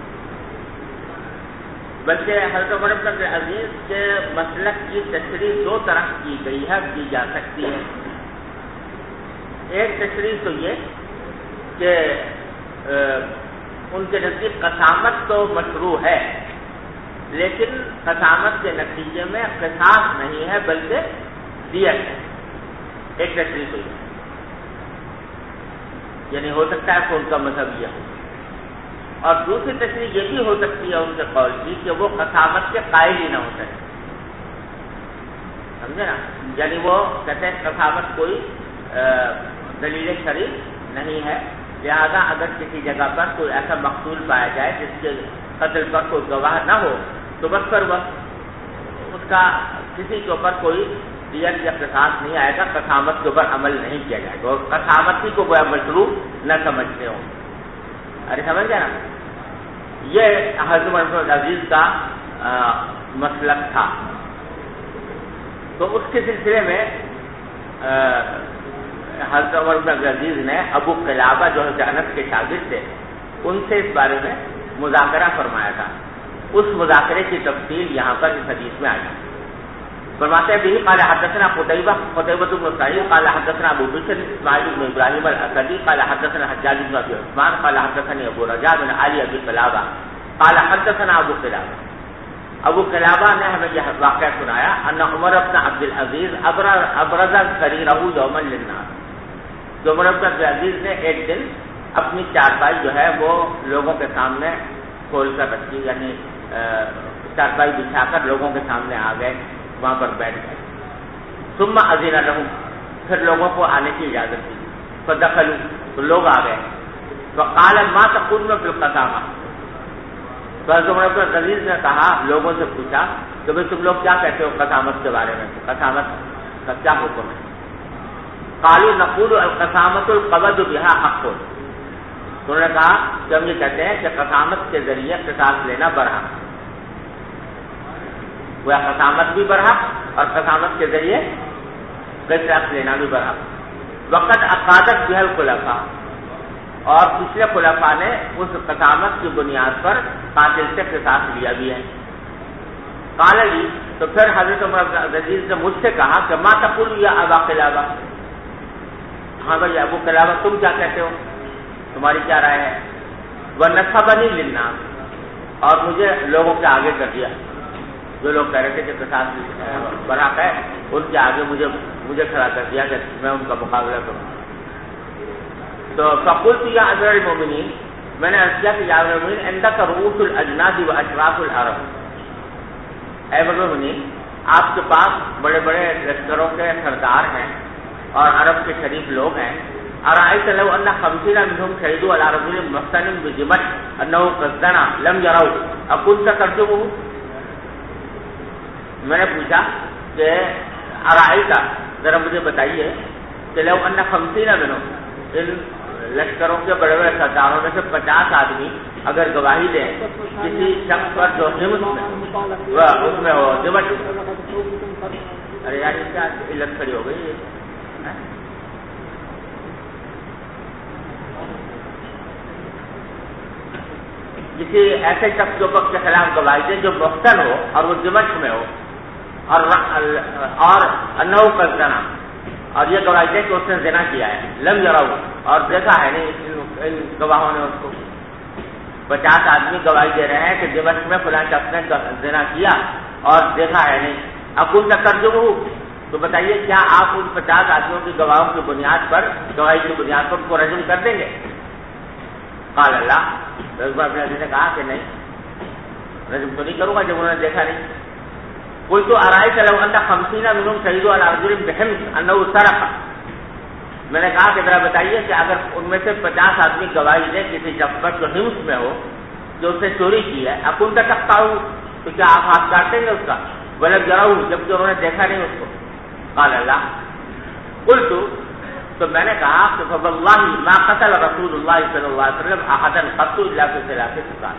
S1: بلکہ حضرت عمر بن عبدالعزیز کے مسلک کی تشریح 2 طرح کی گئی ہے، کی جا سکتی ہے. ایک تشریح تو یہ کہ ان کے نزدیک قسامت تو مشروع ہے، لیکن قسامت کے نتیجے میں قصاص نہیں ہے بلکہ دیت ہے. ایک تشریح تو یہ، یعنی ہو سکتا ہے کہ ان کا مذہب یہ ہو. اور دوسری تشریح یہ بھی ہو سکتی ہے ان کے قول کی کہ وہ قسامت کے قائل ہی نہ ہو سکے. سمجھے نا؟ یعنی وہ کہتے ہیں قسامت کوئی دلیل شرعی نہیں ہے، لہذا اگر کسی جگہ پر کوئی ایسا مقتول پایا جائے جس کے قتل پر کوئی گواہ نہ ہو تو بس پر وہ اس کا کسی کے اوپر کوئی دیت یا قصاص نہیں آئے گا، قسامت کے اوپر عمل نہیں کیا جائے گا، اور قسامت ہی کو وہ مشروع نہ سمجھتے ہوں. ارے سمجھ گئے نا؟ یہ حضرت عمر بن عبدالعزیز کا مسلک تھا. تو اس کے سلسلے میں حضرت عمر بن عبدالعزیز نے ابو قلابہ جو انس کے شاگرد تھے ان سے اس بارے میں مذاکرہ فرمایا تھا. اس مذاکرے کی تفصیل یہاں پر اس حدیث میں آئی. فرماتے ہیں بھی قال حدثنا قتيبة بن سعيد قال حدثنا ابو بشر اسماعيل بن ابراهيم الاسدي قال حدثنا حجاج بن ابي عثمان قال حدثني ابو رجاء بن علي ابي قلابة قال حدثنا ابو قلابة. ابو قلابہ نے ہمیں یہ واقعہ سنایا ان عمر بن عبدالعزیز ابرز سريره يوما للناس، جو عمر بن عبدالعزیز نے ایک دن اپنی چارپائی جو ہے وہ لوگوں کے سامنے کھول کر رکھی، یعنی چارپائی بچھا کر لوگوں کے سامنے آ گئے، وہاں پر بیٹھ گئے. ثم اذن لهم، پھر لوگوں کو آنے کی اجازت دی. فدخلوا، تو لوگ آ گئے. فقال ما تقولون في القسامة، تو حضرت عمر بن عبدالعزیز نے کہا، لوگوں سے پوچھا کہ بھئی تم لوگ کیا کہتے ہو قسامت کے بارے میں، قسامت کا کیا حکم ہے؟ قالوا نقول القسامة القبض بها حق، تو انہوں نے کہا کہ ہم یہ کہتے ہیں کہ قسامت کے ذریعے قصاص لینا برحق، وہ قسامت بھی برحق اور قسامت کے ذریعے قصاص لینا بھی برحق. وقت عقادت بها الخلفاء، اور پچھلے خلفاء نے اس قسامت کی بنیاد پر قاتل سے قصاص لیا بھی ہے. قال لی، تو پھر حضرت عمر بن عبدالعزیز نے مجھ سے کہا کہ ما تقول یا ابا قلابہ، ہاں بھائی ابو قلابہ تم کیا کہتے ہو، تمہاری کیا رائے ہے؟ وَنَصَبَنِي لِلنَّاسِ، اور مجھے لوگوں کے آگے کر دیا، جو لوگ کہہ رہے تھے کہ قصاص برحق ہے ان کے آگے مجھے کھڑا کر دیا کہ میں ان کا مقابلہ کروں. تو فقلت یا امیر المومنین، میں نے عرض کیا کہ یا امیر المؤمنین عندک رؤوس الاجناد و اشراف العرب، اے امیر المؤمنین آپ کے پاس بڑے بڑے لشکروں کے سردار ہیں اور عرب کے شریف لوگ ہیں، ارأیت لو ان 50 منهم شهدوا على رجل محسن بجمش انه قصدنا لم يروا اكنت ترجمه؟ میں نے پوچھا کہ ارأیت، ذرا مجھے بتائیے کہ لو ان 50 منهم، ان لشکروں کے بڑے بڑے سرداروں میں سے 50 آدمی اگر گواہی دیں کسی شخص پر جو ہمت میں اس میں ہو دمشق، ارے یار اس کیا علت کھڑی ہو گئی، کسی ایسے شخص کے اوپر کے خلاف گواہی دے جو محسن ہو اور وہ دمشق میں ہو اور انہو قصدنا، اور یہ گواہی دے کہ اس نے زنا کیا ہے، لم یروا، اور دیکھا ہے نہیں ان گواہوں نے اس کو، 50 آدمی گواہی دے رہے ہیں کہ دمشق میں فلاں شخص نے زنا کیا اور دیکھا ہے نہیں، اکن ترجمہ، تو بتائیے کیا آپ ان 50 آدمیوں کی گواہوں کی بنیاد پر، گواہی کی بنیاد پر ان کو رجم کر دیں گے؟ قال اللہ، اپنے عزیز نے کہا کہ نہیں، رجم تو نہیں کروں گا جب انہوں نے دیکھا نہیں۔ قلت ارأیت لو ان 50 منهم شهدوا على رجل بحمص انه سرق، میں نے کہا کہ ذرا بتائیے کہ اگر ان میں سے 50 آدمی گواہی دیں کسی شخص پر جو حمص میں ہو جو اسے چوری کی ہے، اکن تقطعوا، تو کیا آپ ہاتھ کاٹیں گے اس کا؟ ولم يروا، جبکہ انہوں نے دیکھا نہیں اس کو۔ قال اللہ، قلت، تو میں نے کہا کہ فواللہ ما قتل رسول اللہ صلی اللہ علیہ وسلم احدا قط الا في 3 خصال،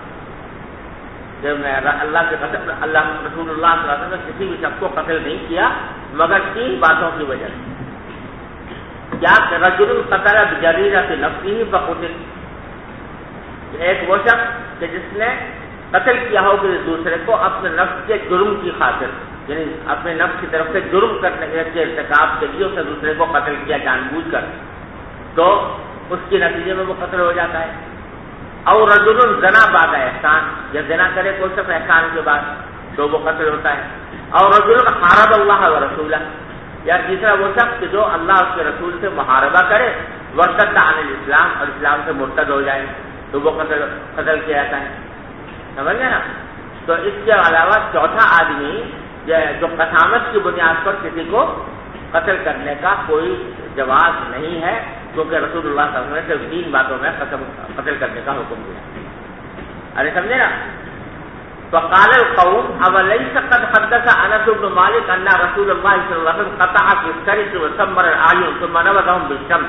S1: کہ میں اللہ کے قسم، اللہ رسول اللہ صلی اللہ علیہ وسلم نے کسی بھی شخص کو قتل نہیں کیا مگر 3 باتوں کی وجہ سے۔ کیا کہ رجل قتل بجریرۃ نفسہ فقتل، ایک وہ شخص کہ جس نے قتل کیا ہو کسی دوسرے کو اپنے نفس کے جرم کی خاطر، یعنی اپنے نفس کی طرف سے جرم کرنے کے ارتکاب کے لیے اس نے دوسرے کو قتل کیا جان بوجھ کر، تو اس کے نتیجے میں وہ قتل ہو جاتا ہے۔ اور رجل زنا بعد احسان، یا زنا کرے کوئی شخص احسان کے بعد تو وہ قتل ہوتا ہے۔ اور رجل حارب اللہ و رسولہ، یا تیسرا وہ شخص جو اللہ اس کے رسول سے محاربہ کرے، وارتد عن الاسلام، اور اسلام سے مرتد ہو جائے، تو وہ قتل کیا جاتا ہے۔ سمجھ گئے نا؟ تو اس کے علاوہ چوتھا آدمی جو قسامت کی بنیاد پر کسی کو قتل کرنے کا کوئی جواز نہیں ہے، کیونکہ رسول اللہ صلی اللہ علیہ وسلم نے صرف 3 باتوں میں قتل کرنے کا حکم دیا۔ ارے سمجھے نا؟ فقال القوم اوليس قد حدث انس بن مالك ان رسول الله صلى الله عليه وسلم قطع في السرس وسمر الاعين ثم نبذهم بالشمس،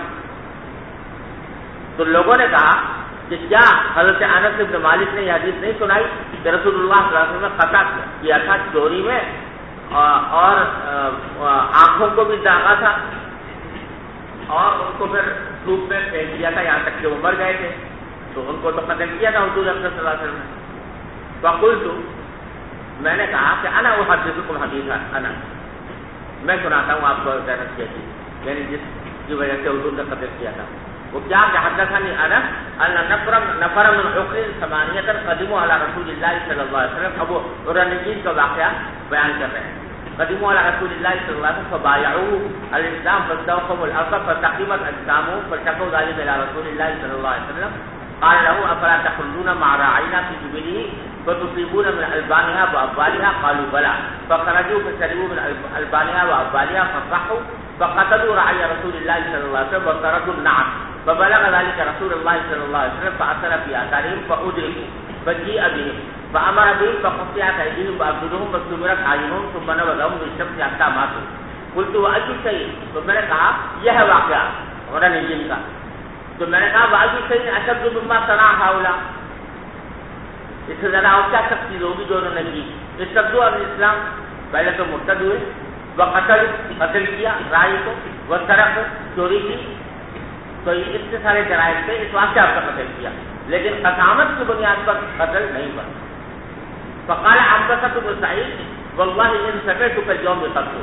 S1: تو لوگوں نے کہا کہ کیا حضرت انس بن مالک نے یہ حدیث نہیں سنائی کہ رسول اللہ صلی اللہ علیہ وسلم نے قطع کیا تھا چوری میں اور آنکھوں کو بھی داغا تھا اور ان کو پھر دھوپ میں پھینک دیا تھا یہاں تک کہ وہ مر گئے تھے، تو ان کو تو قتل کیا تھا حضور صلی اللہ علیہ وسلم نے۔ فقلت، میں نے کہا کہ انا احدثکم حدیثا، انا میں سناتا ہوں آپ کو نصیحت کی، یعنی جس کی وجہ سے حضور نے قتل کیا تھا، وہ کیا کہ حدثني انا ان نفر من عقل 8 قدموا على رسول الله صلی اللہ علیہ وسلم، ابو رنجین کا واقعہ بیان کر رہے ہیں۔ قدموا على رسول الله صلی اللہ علیہ وسلم فبايعوه الاسلام فاستوقفوا الارض فاستقيمت اجسامهم فشكوا ذلك الى رسول الله صلی اللہ علیہ وسلم قال له افلا تخلون مع راعينا في جبله فتصيبون من البانها وابوالها قالوا بلى فخرجوا فشربوا من البانها وابوالها فصحوا فقتلوا رعي رسول الله صلی اللہ علیہ وسلم وطردوا النعم فبلغ ذلك رسول الله صلی اللہ علیہ وسلم فاثر في اثارهم فادركوا فجيء بهم فامر بهم فقطعت ايديهم وارجلهم واستمرت اعينهم ثم نبذهم بالشمس حتى ماتوا۔ قلت واي شيء، تو میں نے کہا یہ ہے واقعہ عمرہ نجم کا، تو میں نے کہا واي شيء اشد مما صنع هؤلاء، اس سے زیادہ اور کیا سب چیز ہوگی جو انہوں نے کی۔ استبدوا الاسلام، پہلے تو مرتد ہوئے، قتل کیا رائی کو، وسرق چوری کی، تو اس سے سارے جرائم سے اس واسطے آپ کا قتل کیا، لیکن قسامت کی بنیاد پر قتل نہیں بنا۔ فقال عنبسة بن سعيد والله ان سمعتك اليوم بقتل،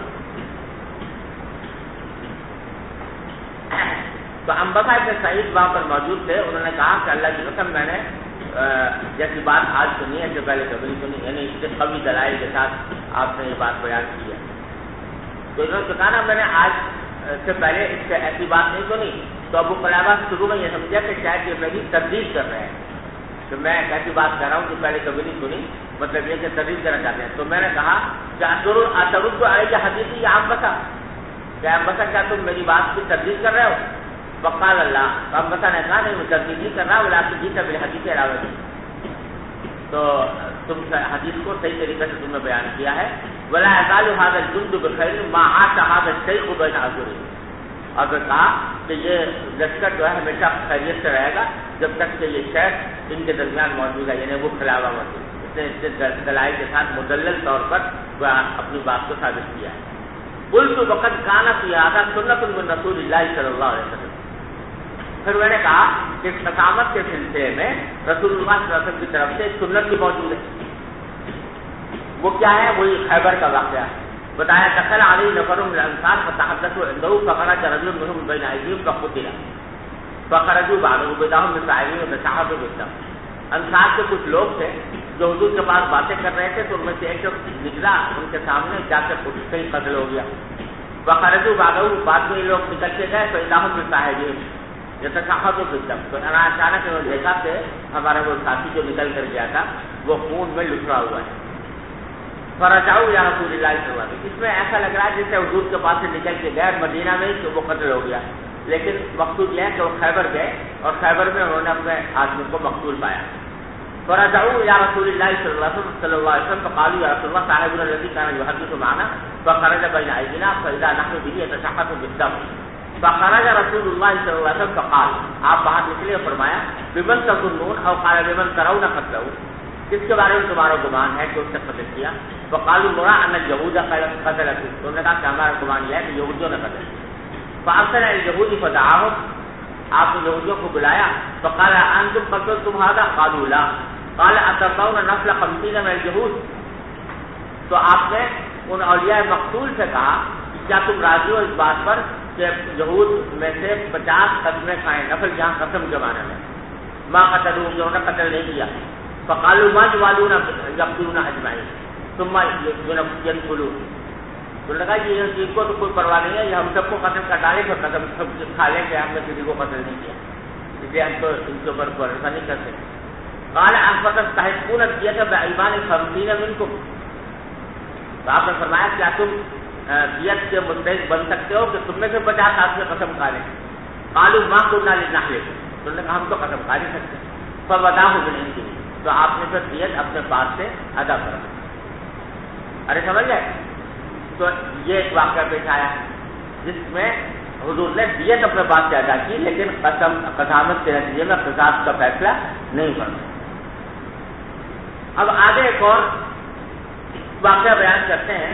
S1: تو عنبسة بن سعید وہاں پر موجود تھے، انہوں نے کہا کہ اللہ کی قسم میں نے جیسی بات آج سنی ہے جو پہلے کبھی سنی، یعنی اس سے قوی دلائل کے ساتھ آپ نے یہ بات بیان کی ہے۔ تو انہوں نے کہا نا میں نے آج سے پہلے اس سے ایسی بات نہیں سنی، تو ابو قلابہ شروع میں یہ سمجھا کہ شاید یہ میری تردید کر رہے ہیں، تو میں ایک ایسی بات کر رہا ہوں کہ پہلے کبھی نہیں سنی، مطلب یہ کہ تدریس کرنا چاہتے ہیں. تو میں نے کہا کیا ضرور آئی حدیثی یا عبسہ، کیا عبسہ کیا تم میری بات کی تدریس کر رہے ہو؟ وقال اللہ، عبسہ نے کہا نہیں میں تدریس نہیں کر رہا، بلا جیت بالحدیث علاوہ. تو تم حدیث کو صحیح طریقے سے تم نے بیان کیا ہے. ولا یزال هذا الجند بخیر ما عاش هذا الشیخ بین اظهرهم. اور پھر کہا کہ یہ لشکر جو ہے ہمیشہ خیریت سے رہے گا جب تک کہ یہ شیخ ان کے درمیان موجود ہے، یعنی وہ خلاوہ موجود. اس نے دلائل کے ساتھ مدلل طور پر اپنی بات کو ثابت کیا ہے. قلت وقد كان في هذا سنة من رسول اللہ صلی اللہ علیہ وسلم. پھر میں نے کہا کہ قسامت کے سلسلے میں رسول اللہ صلی اللہ علیہ وسلم کی طرف سے سنت بھی موجود ہے. وہ کیا ہے؟ وہی خیبر کا واقعہ. بتایا دخل علی نفر من الانصار فتحدثوا عنده فخرج رجل منهم بين ايديهم فقتل فخرجوا بعده بداهم بالساعدين وتشهدوا بالدم. انصار کے کچھ لوگ تھے جو حضور کے پاس باتیں کر رہے تھے، تو ان میں سے ایک نکلا ان کے سامنے جا کر کہیں قتل ہو گیا. فخرجوا بعده، بعد میں یہ لوگ نکل کے گئے فإذاهم بالساعدين يتشهدوا بالدم. تو اچانک انہوں نے دیکھا کہ ہمارا وہ ساتھی جو نکل کر گیا تھا وہ خون میں لٹرا ہوا ہے. فرجعوا یا رسول اللہ صلی اللہ علیہ وسلم. اس میں ایسا لگ رہا ہے جیسے حضور کے پاس سے نکل کے گئے مدینہ میں تو وہ قتل ہو گیا، لیکن مقصود یہ ہے کہ وہ خیبر گئے اور خیبر میں انہوں نے اپنے آدمی کو مقتول پایا. فرجعوا یا رسول اللہ صلی اللہ علیہ وسلم فقالوا یا رسول اللہ صاحبنا الذي كان يحدث معنا فخرج بين ايدينا فاذا نحن به يتشحط بالدم. فخرج رسول اللہ صلی اللہ علیہ وسلم فقال، آپ باہر نکلے اور فرمایا بمن تظنون او قال بمن ترون قتله، کس کے بارے میں تمہارا گمان ہے کہ اس نے قتل کیا؟ فقالوا نرى ان اليهود قتلوا. انہوں نے کہا کہ ہمارا گمان یہ ہے کہ یہودیوں نے قتل کیا. فارسل اليهود فدعاهم، آپ نے یہودیوں کو بلایا. فقال انتم قتلتم هذا؟ قالوا لا. قال اترضون نفل 50 من اليهود. تو آپ نے ان اولیاء مقتول سے کہا کیا تم راضی ہو اس بات پر کہ یہود میں سے 50 قسمیں کھائیں، نفل جہاں قسم کے معنی میں، ما قتلوا، جو انہوں نے قتل نہیں کیا. فقالوا ما جوالون یقتلون اجمعین ثم ينقلون. تو لگا یہ چیز کو تو کوئی پرواہ نہیں ہے، یہ ہم سب کو قتل کر ڈالے تو قدم سب کھا لیں کہ ہم نے کسی کو قتل نہیں کیا، اس لیے ہم تو ان کے اوپر بھروسہ نہیں کرتے. قال افتستحقون الدیة بأیمان 50 منکم. تو آپ نے فرمایا کیا تم دیت کے مستحق بن سکتے ہو کہ تم میں سے 50 آدمی قسم کھا لیں؟ قالوا ما كنا لنحلف. تو نے کہا ہم تو قسم کھا نہیں سکتے. فوداہ بالعند، تو آپ نے پھر دیت اپنے پاس سے ادا کرا. ارے سمجھ گئے؟ تو یہ ایک واقعہ پیش آیا جس میں حضور نے دیت اپنے پاس سے ادا کی، لیکن قسامت کے نتیجے میں قصاص کا فیصلہ نہیں کرنا. اب آگے ایک اور واقعہ بیان کرتے ہیں.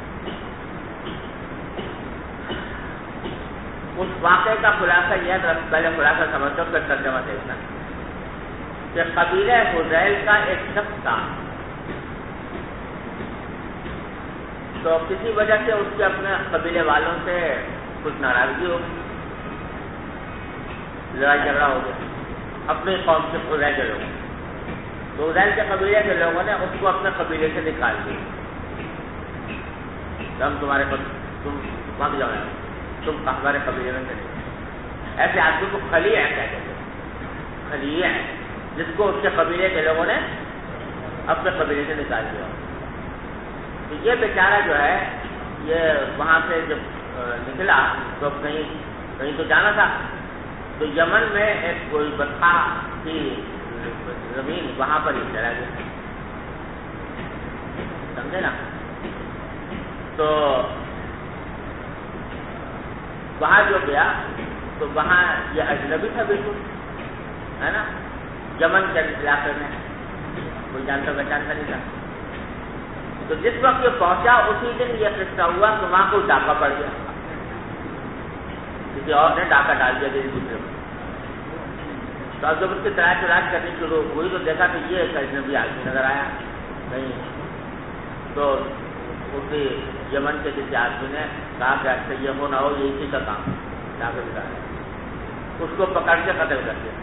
S1: اس واقعے کا خلاصہ یہ ہے، پہلے خلاصہ سمجھو پھر ترجمہ دیکھنا، کہ قبیلہ حذیل کا ایک شخص تھا، تو کسی وجہ سے اس کے اپنے قبیلے والوں سے کچھ ناراضگی ہو، لڑائی جھگڑا ہو گیا اپنی قوم سے، حذیل کے لوگ. تو حذیل کے قبیلے کے لوگوں نے اس کو اپنے قبیلے سے نکال دیا. ہم تمہارے تم بھاگ جاؤ، تم ہمارے قبیلے میں چلے. ایسے آدمی کو خلیع کہتے ہیں. خلیع جس کو اس کے قبیلے کے لوگوں نے اپنے قبیلے سے نکال دیا. تو یہ بیچارہ جو ہے یہ وہاں سے جب نکلا تو کہیں تو جانا تھا. تو یمن میں ایک کوئی بطحا کی زمین وہاں پر ہی چلا گیا، سمجھے نا. تو وہاں جو گیا تو وہاں یہ اجنبی تھا بالکل، ہے نا. یمن کے علاقے میں کوئی جانتا پہچانتا نہیں تھا. تو جس وقت یہ پہنچا اسی دن یہ قصہ ہوا کہ وہاں کوئی ڈاکہ پڑ گیا، کسی اور نے ڈاکہ ڈال دیا کسی دوسرے کو. تو اب جب اس کی تلاش کرنی شروع ہوئی تو دیکھا کہ یہ ایک اجنبی آدمی نظر آیا نہیں. تو اسی یمن کے کسی آدمی نے کہا کہ اچھا یہ ہو نہ ہو یہ اسی کا کام ڈاکہ ڈالا. اس کو پکڑ کے قتل کر دیا،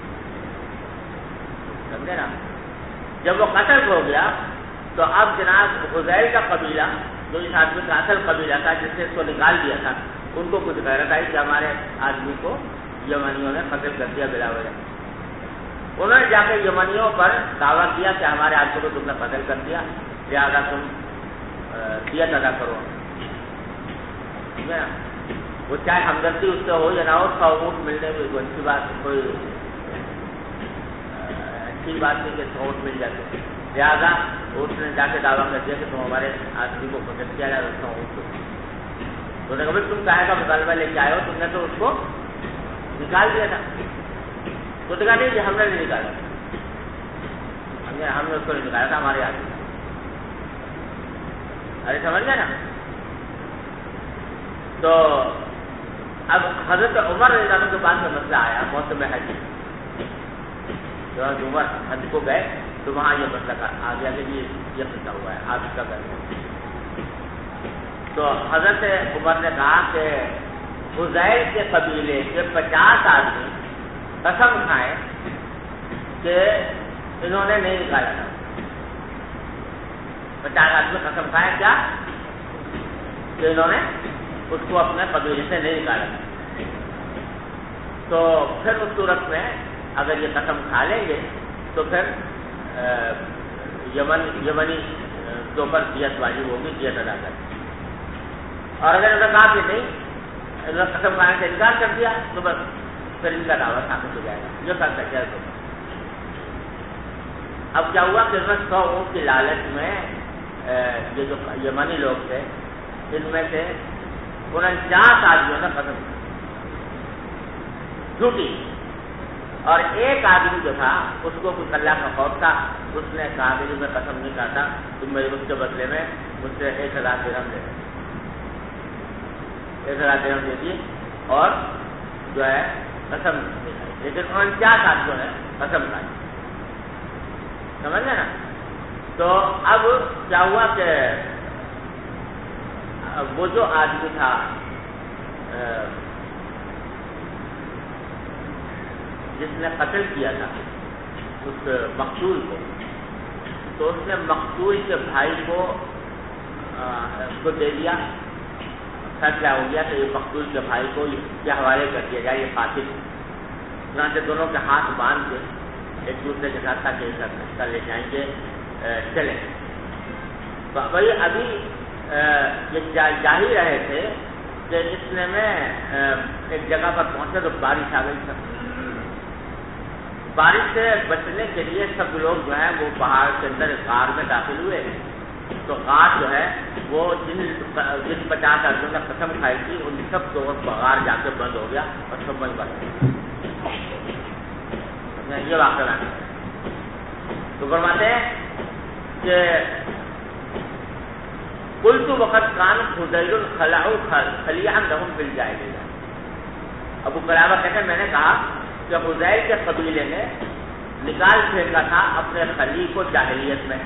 S1: سمجھے نا. جب وہ قتل ہو گیا تو اب جناب حذیل کا قبیلہ جو اس آدمی کا اصل قبیلہ تھا جس نے اس کو نکال دیا تھا، ان کو کچھ غیرت آئی کہ ہمارے آدمی کو یمنیوں نے قتل کر دیا بلا وجہ. انہوں نے جا کے یمنیوں پر دعویٰ کیا کہ ہمارے آدمی کو تم نے قتل کر دیا، لہٰذا تم دیت ادا کرو. ٹھیک ہے نا؟ وہ چاہے ہمدردی اس سے ہو یا نہ ہو، 100 اونٹ ملنے میں کوئی اچھی بات، کوئی اچھی بات نہیں کہ 100 اونٹ مل جاتے. لہٰذا اس نے جا کے دعویٰ کر دیا کہ تم ہمارے آدمی کو قتل کیا جائے 100 اونٹ. تو نے کہا تم کہے کا مطالبہ لے کے آئے ہو، تم نے تو اس کو نکال دیا تھا. تو کہا نہیں ہم نے نہیں نکالا، ہم نے اس کو نہیں نکالا تھا، ہمارے آدمی. ارے سمجھ گئے نا؟ تو اب حضرت عمر رضی اللہ عنہ کے پاس میں مسئلہ آیا موسم حج. جب عمر حج کو گئے تو وہاں یہ مسئلہ آ گیا کہ یہ مسئلہ ہوا ہے، آپ اس کا کریں. تو حضرت عمر نے کہا کہ حذیل کے قبیلے کے 50 آدمی قسم کھائیں کہ انہوں نے نہیں نکالا تھا. 50 آدمی قسم کھائیں کیا کہ انہوں نے اس کو اپنے قبیلے سے نہیں نکالا تھا. تو پھر اس صورت میں اگر یہ قسم کھا لیں گے تو پھر یمنی کے اوپر دیت واجب ہوگی، دیت ادا کریں. اور اگر انہوں نے کہا کہ نہیں، انہوں نے قسم کھانے سے انکار کر دیا تو بس پھر ان کا دعویٰ ثابت ہو جائے گا. جو کر سکتے ہیں. اب کیا ہوا کہ 100 اونٹ کی لالچ میں یہ جو یمنی لوگ تھے ان میں سے 49 آدمیوں نے قسم جھوٹی، اور ایک آدمی جو تھا اس کو کچھ اللہ کا خوف تھا، اس نے کہا کہ میں قسم نہیں کھاتا، تم میرے اس کے بدلے میں مجھ سے 1000 درہم دے دیں. 1000 درہم دے دیے اور جو ہے قسم نہیں کھائی. لیکن 49 آدمیوں نے قسم کھائی. سمجھ گئے نا؟ تو اب کیا ہوا کہ وہ جو آدمی تھا جس نے قتل کیا تھا اس مقتول کو، تو اس نے مقتول کے بھائی کو دے دیا. فیصلہ ہو گیا کہ یہ مقتول کے بھائی کو یہ حوالے کر دیا جائے، یہ قاتل. چنانچہ دونوں کے ہاتھ باندھ کے ایک دوسرے کے ساتھ تاکہ لے جائیں گے چلیں. وہی ابھی یہ جا ہی رہے تھے کہ اتنے میں ایک جگہ پر پہنچے تو بارش آ گئی. بارش سے بچنے کے لیے سب لوگ جو ہیں وہ پہاڑ کے اندر غار میں داخل ہوئے. تو غار جو ہے وہ جن 50 آدمیوں نے قسم کھائی تھی ان سب کو غار جا کے بند ہو گیا اور سب وہیں بند. یہ واقعہ ہے. تو فرماتے ہیں کہ قلت وقت کان حذیل خلعوا خلیعا لهم فی الجاہلیہ. ابو قلابہ کہتے ہیں میں نے کہا کہ حذیل کے قبیلے نے نکال پھینکا تھا اپنے خلی کو جاہلیت میں.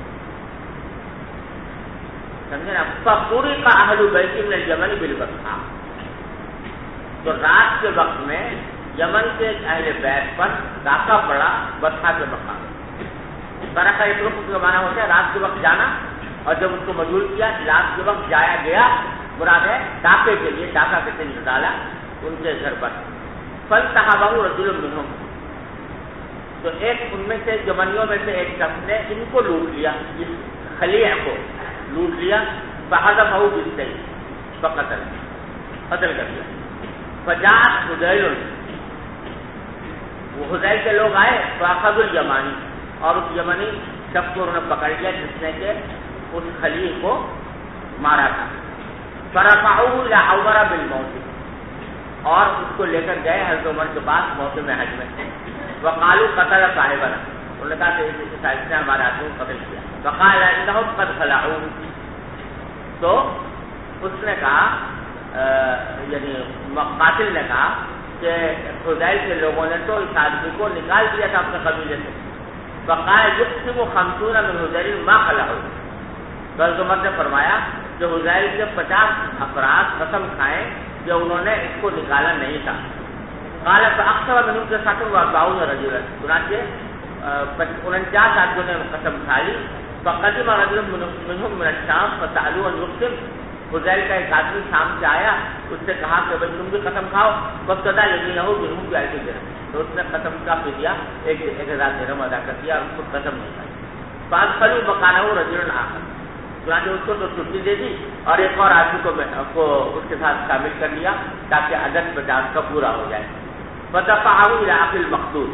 S1: سمجھے نا؟ فقرق اہل بیت من الجمل بالبطحاء. تو رات کے وقت میں یمن کے اہل بیت پر ڈاکہ پڑا بطحاء کے مقام. برقع ایک رخ کا معنی ہوتا ہے رات کے وقت جانا، اور جب اس کو مجبور کیا رات کے وقت جایا گیا مراد ہے ڈاکے کے لیے، ڈاکہ کے تین ڈالا ان کے گھر پر. فالتحبہ رجل منہم. تو ایک ان میں سے یمنیوں میں سے ایک شخص نے ان کو لوٹ لیا، اس خلیع کو لوٹ لیا. فحذفہ بالسیف فقتل، قتل کر دیا. فجاءت حذیل، وہ حذیل کے لوگ آئے. فاخذوا الیمانی، اور اس یمنی شخص کو انہوں نے پکڑ لیا جس نے کہ اس خلیع کو مارا تھا. فرفعوه الى عمر بالموت، اور اس کو لے کر گئے حضرت عمر کے پاس موسم حج میں. وقالوا قتل صاحبنا، انہوں نے کہا کہ اس صاحب نے ہمارے آدمی کو قتل کیا. وقال انهم قد خلعوه، تو اس نے کہا یعنی قاتل نے کہا کہ حذیل کے لوگوں نے تو اس آدمی کو نکال دیا تھا اپنے قبیلے سے. وقال يقسم 50 من حذیل ما خلعوه. تو حضرت عمر نے فرمایا کہ حذیل کے 50 افراد قسم کھائیں کہ انہوں نے اس کو نکالا نہیں تھا. قال فاكثر منهم 49 رجلا، چنانچہ 49 آدمیوں نے قسم کھائی. فقدم رجل منهم من الشام فسالوا ان يقسم. حذیل کا ایک آدمی شام سے آیا، اس سے کہا کہ بھائی تم بھی قسم کھاؤ. فابتدى يمينه منهم بألف درهم، تو اس نے قسم کا فدیہ 1000 درہم ادا کر دیا اور اس کو قسم نہیں کھائی. بعد خلو مکانہ رجل آخر، چنانچہ اس کو تو چھٹی دے دی اور ایک اور آدمی کو اس کے ساتھ شامل کر لیا تاکہ عدد 50 کا پورا ہو جائے. فدفعه الى اخي المقتول،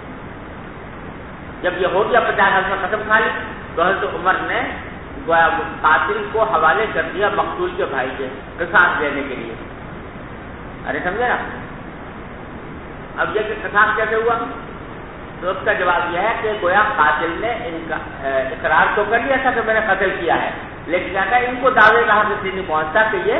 S1: جب یہ ہو گیا 50 میں قسم کھا لی تو حضرت عمر نے قاتل کو حوالے کر دیا مقتول کے بھائی کے قصاص دینے کے لیے. ارے سمجھے نا؟ اب یہ کہ قصاص کیسے ہوا؟ تو اس کا جواب یہ ہے کہ گویا قاتل نے ان کا اقرار تو کر لیا تھا کہ میں نے قتل کیا ہے، لیکن کیا تھا ان کو دعوے کا حق نہیں پہنچتا کہ یہ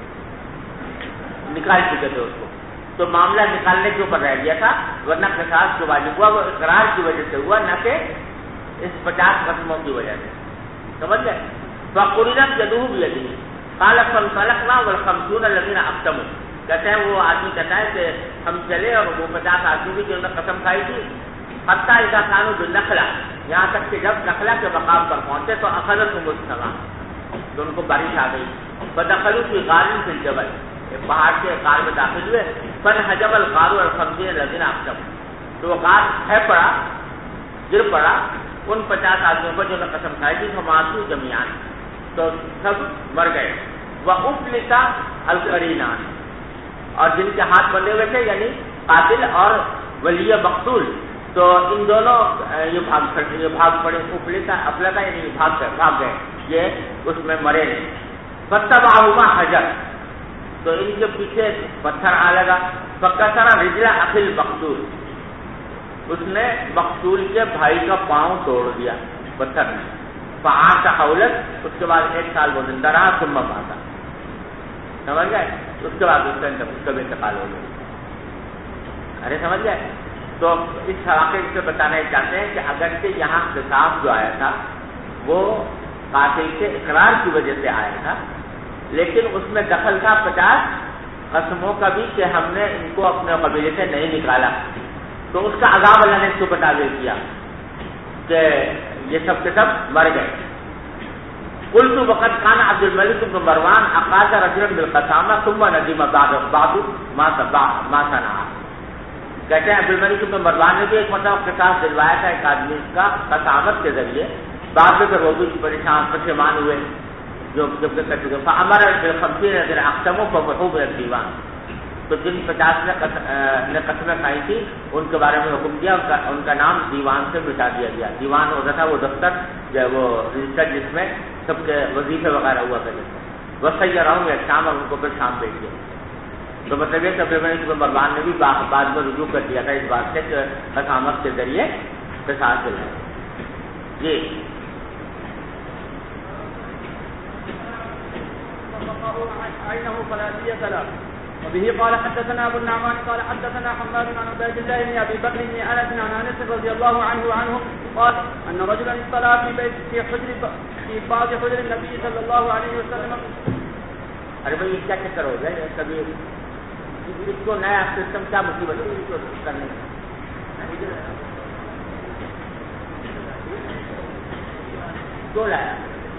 S1: نکال چکے تھے اس کو، تو معاملہ نکالنے کے اوپر رہ گیا تھا، ورنہ قصاص جو واجب ہوا وہ اقرار کی وجہ سے ہوا، نہ کہ اس 50 قسموں کی وجہ سے. سمجھ گئے؟ فقرنت يده بيده قال فانطلقنا والخمسون الذين اقسموا، کہتے ہیں وہ آدمی کہتا ہے کہ ہم چلے اور وہ 50 آدمی بھی جنہوں نے قسم کھائی تھی، حتی اذا كانوا بالنخلة، یہاں تک کہ جب نخلہ کے مقام پر پہنچے تو اخذتهم السماء، تو ان کو بارش آ گئی. فدخلوا في غار في الجبل، ایک پہاڑ کے غار میں داخل ہوئے. فانحجب الغار والخمسون الذين اقسموا، تو وہ غار ہے پڑا، گر پڑا ان 50 آدمیوں پر جو نے قسم کھائی تھی. فماتوا جميعا، تو سب مر گئے. وأفلت القرینان، اور جن کے ہاتھ بندھے ہوئے تھے یعنی قاتل اور ولی مقتول، تو ان دونوں یہ بھاگ پڑے. افلتا یعنی بھاگ گئے، یہ اس میں مرے نہیں. فتبعهما حجر، تو ان کے پیچھے پتھر آ لگا. فکسر رجل اخی المقتول، اس نے مقتول کے بھائی کا پاؤں توڑ دیا پتھر نے. فعاش حولت، اس کے بعد 1 سال وہ زندہ رہا. ثم مات، سمجھ گئے؟ اس کے بعد اس کا انتقال ہو گیا. ارے سمجھ گئے؟ تو اس واقعے سے بتانا چاہتے ہیں کہ اگرچہ یہاں قصاص جو آیا تھا وہ قاتل کے اقرار کی وجہ سے آیا تھا، لیکن اس میں دخل تھا 50 قسموں کا بھی کہ ہم نے ان کو اپنے قبیلے سے نہیں نکالا. تو اس کا عذاب اللہ نے اس کو تعبیر کیا کہ یہ سب کے سب مر گئے. قلت وقد كان عبد الملك بن مروان اقاد رجلا بالقسامه ثم ندم بعد ما صنع. کہتے ہیں عبد الملک بن مروان نے بھی ایک مرتبہ قصاص دلوایا تھا ایک آدمی کا قسامت کے ذریعے، بعد میں پھر وہ بھی پریشان ہوئے جو جب کہ کر چکے. فامر بالخمسین الذين اقسموا فمحوا من الديوان، تو جن 50 نے قسمیں کھائی تھی ان کے بارے میں حکم دیا، ان کا نام دیوان سے مٹا دیا گیا. دیوان ہوتا تھا وہ دفتر وہ رجسٹر جس میں سب کے وظیفے وغیرہ ہوا کرتے تھے. وسیرہم شام، اور ان کو پھر شام بھیج دیا. تو مطلب یہ کہ مروان نے بھی بعد میں رجوع کر دیا تھا اس بات سے کہ قسامت کے ذریعے قصاص دلائے. جی
S2: وبه قال حدثنا ابو النعمان قال حدثنا حماد عن عبيد الله بن ابي بكر بن انس عن انس رضي الله عنه قال ان رجلا اصطلى في بيت في بعض حجر النبي صلى الله عليه وسلم.
S1: ارے بھائی کیا چکر ہو گیا کبھی اس کو نیا سسٹم کیا مصیبت کرنے کیوں لایا؟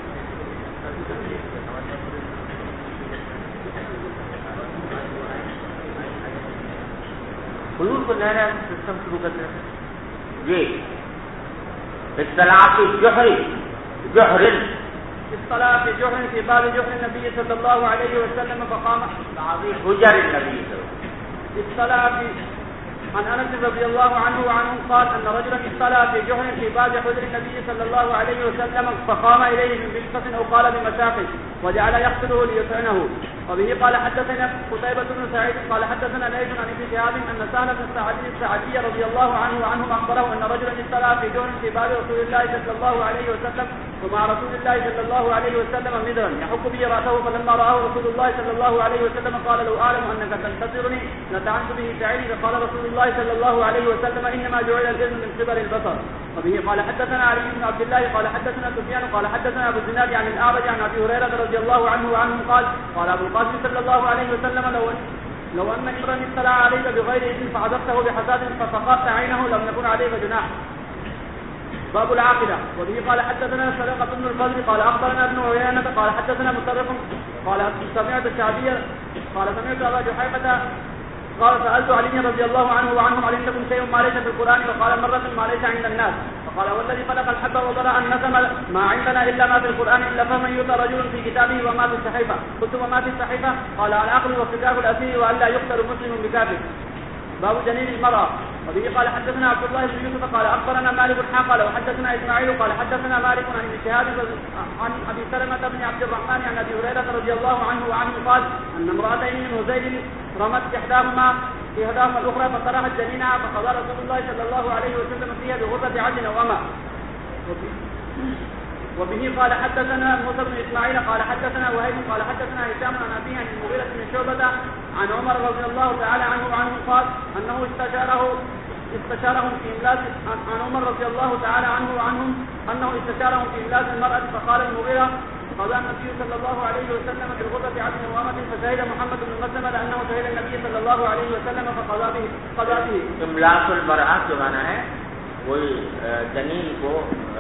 S1: حضور کو نیا سسٹم شروع کرتے ہیں. جی اصطلاح کی جوہر
S2: في باب جحر النبي صلى الله عليه وسلم فقام
S1: حجر النبي
S2: اصطلى عن انس رضي الله عنه قال ان رجلا اصطلى في جحر في باب حجر النبي صلى الله عليه وسلم فقام اليه بمسقط او قال بمساق وجعل يقتله ليطعنه. وبه قال حدثنا قتيبة بن سعيد قال حدثنا ليث عن ابن شهاب ان سهل بن السعدي رضي الله عنه اخبره ان رجلا اصطلى في جحر في باب رسول الله صلى الله عليه وسلم ومع رسول الله صلى الله عليه وسلم مدرا يحك به راسه. فلما راه رسول الله صلى الله عليه وسلم قال لو اعلم انك تنتظرني لطعنت به سعيري. فقال رسول الله صلى الله عليه وسلم انما جعل الجن من قبل البصر. وبه قال حدثنا علي بن عبد الله قال حدثنا سفيان قال حدثنا ابو الزناد عن الاعرج عن ابي هريره رضي الله عنه قال ابو القاسم صلى الله عليه وسلم لو ان امرا اطلع عليك بغير اذن فعذبته بحساد ففقدت عينه لم يكن عليك جناح. باب العاقلة. وبه قال حدثنا سلقة بن الفضل قال اخبرنا ابن عيينة قال حدثنا مصرف قال سمعت الشعبية قال سمعت ابا جحيفة قال سألت علي رضي الله عنه وعنهم هل عندكم شيء ما ليس في القرآن؟ وقال مرة ما ليس عند الناس. فقال والذي خلق الحب وبرأ النسم ما عندنا إلا ما في القرآن إلا فمن يؤتى رجل في كتابه وما في الصحيفة. قلت وما في الصحيفة؟ قال العقل وافتكاك الأسير وألا يقتل مسلم بكافر. باب جنين المرأة. وبه قال حدثنا عبد الله بن يوسف قال أخبرنا مالك قال وحدثنا إسماعيل قال حدثنا مالك عن ابن شهاب عن أبي سلمة بن عبد الرحمن عن أبي هريرة رضي الله عنه وعنه قال أن امرأتين من هذيل رمت إحداهما الأخرى فطرحت جنينها فقضى رسول الله صلى الله عليه وسلم فيها بغرة عدل أو أمة. وبه قال حدثنا موسى بن إسماعيل قال حدثنا وهيب قال حدثنا هشام عن أبيه عن المغيرة بن شعبة عن عمر رضي الله تعالى عنه وعنه قال أنه استشارهم في إملاك عن عمر رضي الله تعالى عنه وعنهم أنه استشارهم في إملاك المرأة فقال المغيرة قال النبي صلى الله عليه وسلم في الغرة عبد وامة فشهد محمد بن مسلمة أنه شهد النبي صلى الله عليه وسلم فقضى به.
S1: املاک المرأة جو معنی ہے وہی جنین کو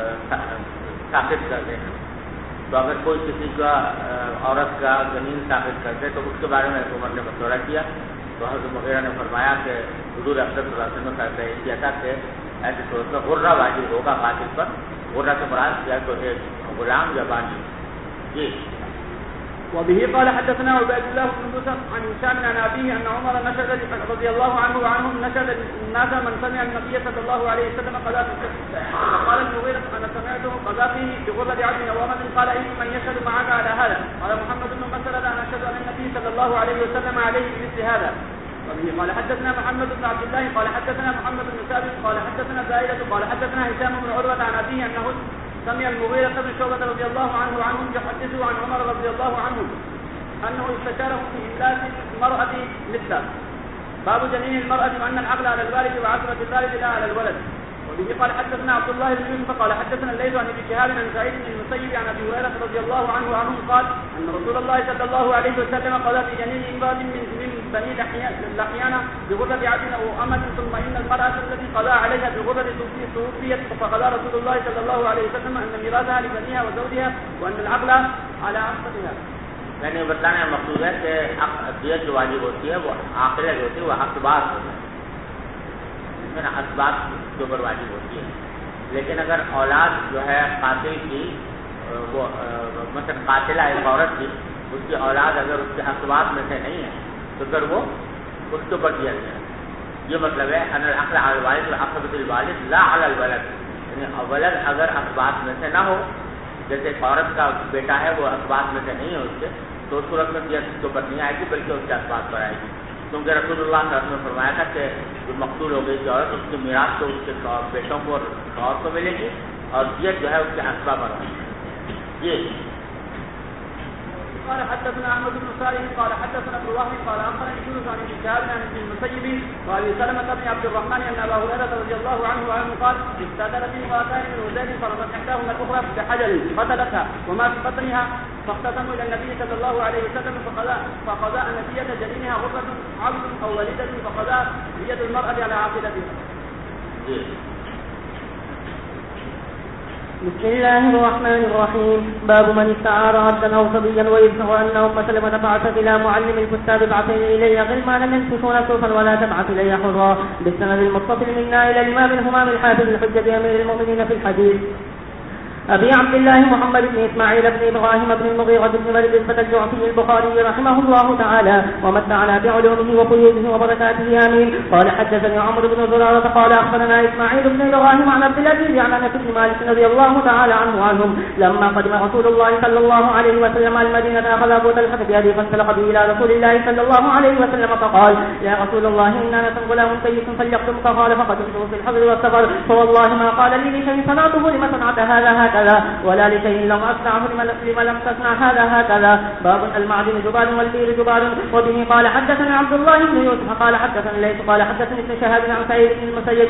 S1: ثابت کر دے. تو اگر کوئی کسی کا عورت کا جنین ثابت کر دے تو اس کے بارے میں عمر نے مشورہ کیا تو حضرت مغیرہ نے فرمایا کہ حضور اکرم صلی اللہ علیہ وسلم نے کیا تھا کہ ایسے صورت میں غرہ واجب ہوگا قاتل پر. غرہ کے مراد یا تو ایک غلام یا بانی. جی.
S2: وبه قال حدثنا عبيد الله بن موسى عن هشام عن أبيه أن عمر نشد رضي الله عنه وعنهم نشد الناس من سمع النبي صلى الله عليه وسلم قضى فقال المغيرة أنا سمعته قضى فيه بغرة عبد وامة قال إن من يشهد معك على هذا قال محمد بن مسلمة أنا أشهد أن النبي صلى الله عليه وسلم عليه بمثل هذا. وبه قال حدثنا محمد بن عبد الله قال حدثنا محمد بن ثابت قال حدثنا زائدة قال حدثنا هشام بن عروة عن أبيه أنه سمع المغيرة بن شعبة رضي الله عنه وعنهم يحدثه عن عمر رضي الله عنه أنه استشاره في إملاك المرأة مثله. باب جنين المرأة وأن العقل على الوالد وعصبة الوالد لا على الولد. وبه قال حدثنا عبد الله بن يوسف قال حدثنا الليث عن ابن شهاب عن سعيد بن المسيب عن ابي هريره رضي الله عنه وعنهم قال ان رسول الله صلى الله عليه وسلم قضى في جنين امرأة من بني لحيانة بغرة عبد او أمة ثم ان المرأة التي قضى عليها بغرة توفيت فقضى رسول الله صلى الله عليه وسلم ان ميراثها لبنيها وزوجها وان العقل على عصبتها.
S1: یعنی بتانا مقصود ہے کہ دیت جو واجب ہوتی ہے وہ عاقلہ جو ہوتی ہے وہ اسباب ہوتی ہے، اسباب کے اوپر واجب ہوتی ہے. لیکن اگر اولاد جو ہے قاتل کی وہ مثلا قاتلہ ایک عورت کی اس کی اولاد اگر اس کے اسباب میں سے نہیں ہے تو پھر وہ اس کے اوپر دیا جائے. یہ مطلب ہے ان العقل علی الوالد وعصبۃ الوالد لا علی الولد. یعنی ولد اگر اسباب میں سے نہ ہو، جیسے ایک عورت کا بیٹا ہے وہ اسباب میں سے نہیں ہے اس کے، تو اس صورت میں دیت اس کے اوپر نہیں آئے گی بلکہ اس کے اسباب پر آئے گی. کیونکہ رسول اللہ صلی اللہ علیہ وسلم نے فرمایا تھا کہ جو مقتول ہو گئی کی عورت اس کی میراث تو اس کے بیٹوں کو اور شوہر کو ملے گی اور دیت جو ہے اس کے اسباب پر آئے گی. یہ
S2: قال حدثنا احمد بن صالح قال حدثنا ابو وهب قال اخبرني يونس عن ابن شهاب عن ابن المسيب وابي سلمة بن عبد الرحمن ان ابا هريرة رضي الله عنه قال استأذنت امرأتان من هذيل فرمت احداهما الاخرى بحجر قتلتها وما في بطنها فاختصموا الى النبي صلى الله عليه وسلم فقضى ان دية جنينها غرة عبد او وليدة فقضى دية المرأة على عاقلتها.
S3: بسم الله الرحمن الرحيم. باب من استعار عبدا او صبيا ويذكر ان ام سلمة بعثت الى معلم الكتاب ابعث الي غلمانا ينكشون صوفا ولا تبعث الي حرا. بالسند المتصل منا الى الامام الهمام الحافظ الحجة امير المؤمنين في الحديث أبي عبد الله محمد بن إسماعيل بن إبراهيم بن المغيرة بن وليد الجعفي البخاري رحمه الله تعالى ومتعنا بعلومه وفيوضه وبركاته آمين. قال حدثني عمرو بن زرارة قال أخبرنا إسماعيل بن إبراهيم عن عبد العزيز عن أنس بن مالك رضي الله تعالى عنهم لما قدم رسول الله صلى الله عليه وسلم المدينة أخذ أبو طلحة بيده فانطلق به إلى رسول الله صلى الله عليه وسلم فقال يا رسول الله إن أنس غلام سيد فليقتل فقال فقتلته في الحضر والسفر فوالله ما قال لي لشيء صنعته لما صنعت هذا ولا لشيء لم أصنعه لما لم تصنع هذا هكذا. باب المعدن جبال والبير جبال. وبه قال حدثنا عبد الله بن يوسف قال حدثنا الليث قال حدثني ابن شهاب عن سعيد بن المسيب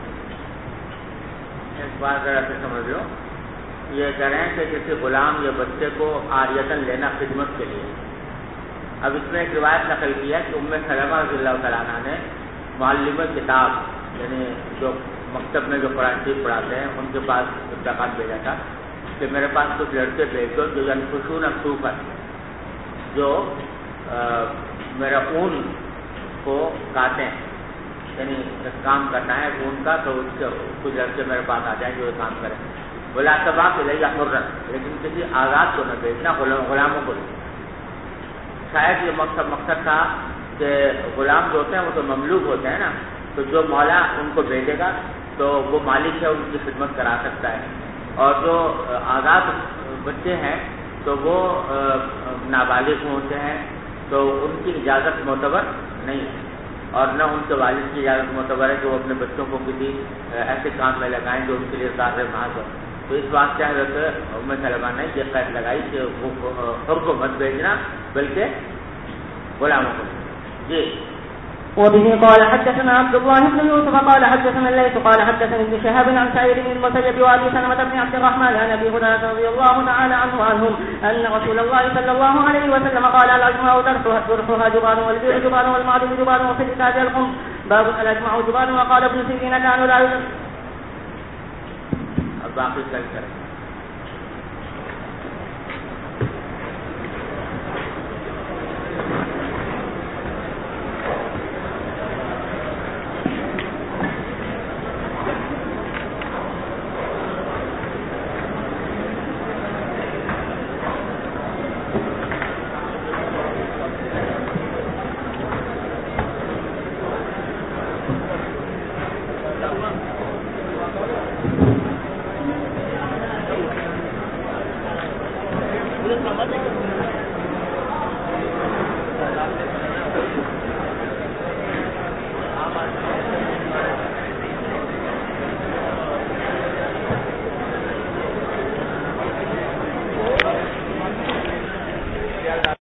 S1: ایک بات ذرا سے سمجھ لو. یہ کہہ رہے ہیں کہ کسی غلام یا بچے کو عاریتاً لینا خدمت کے لیے. اب اس میں ایک روایت نقل کی ہے کہ ام سلمہ رضی اللہ تعالیٰ عنہ نے معلم کتاب یعنی جو مکتب میں جو قرآن شریف پڑھاتے ہیں ان کے پاس درخواست بھیجا تھا کہ میرے پاس کچھ لڑکے بھیج دو جو ینکشون صوفا جو میرا اون کو کاٹیں، یعنی کام کرنا ہے ان کا، تو اس کے کچھ لڑکے میرے پاس آ جائیں جو یہ کام کریں. بولا تباہ کے لئے حرن، لیکن کسی آزاد کو نہ بیچنا، غلاموں کو نہیں. شاید یہ مقصد تھا کہ غلام جو ہوتے ہیں وہ تو مملوک ہوتے ہیں نا، تو جو مولا ان کو بھیجے گا تو وہ مالک ہے، ان کی خدمت کرا سکتا ہے. اور جو آزاد بچے ہیں تو وہ نابالغ ہوتے ہیں، تو ان کی اجازت معتبر نہیں ہے، اور نہ ان کے والد کی اجازت معتبر ہے کہ وہ اپنے بچوں کو کسی ایسے کام میں لگائیں جو ان کے لیے ظاہر محض ہو. تو اس بات سے حضرت ام سلمہ نے یہ قید لگائی کہ حر کو مت بیچنا بلکہ غلاموں کو. جی.
S3: وبه قال حدثنا عبد الله بن يوسف قال حدثنا الليث قال حدثني ابن شهاب عن سعيد بن المسيب وابي سلمة بن عبد الرحمن عن ابي هريرة رضي الله تعالى عنهم ان رسول الله صلى الله عليه وسلم قال الاجماع درسها جبان والبيع جبان والمعدن جبان وفي الكتاب الخمس باب الاجماع جبان. وقال ابن سيرين لا باقي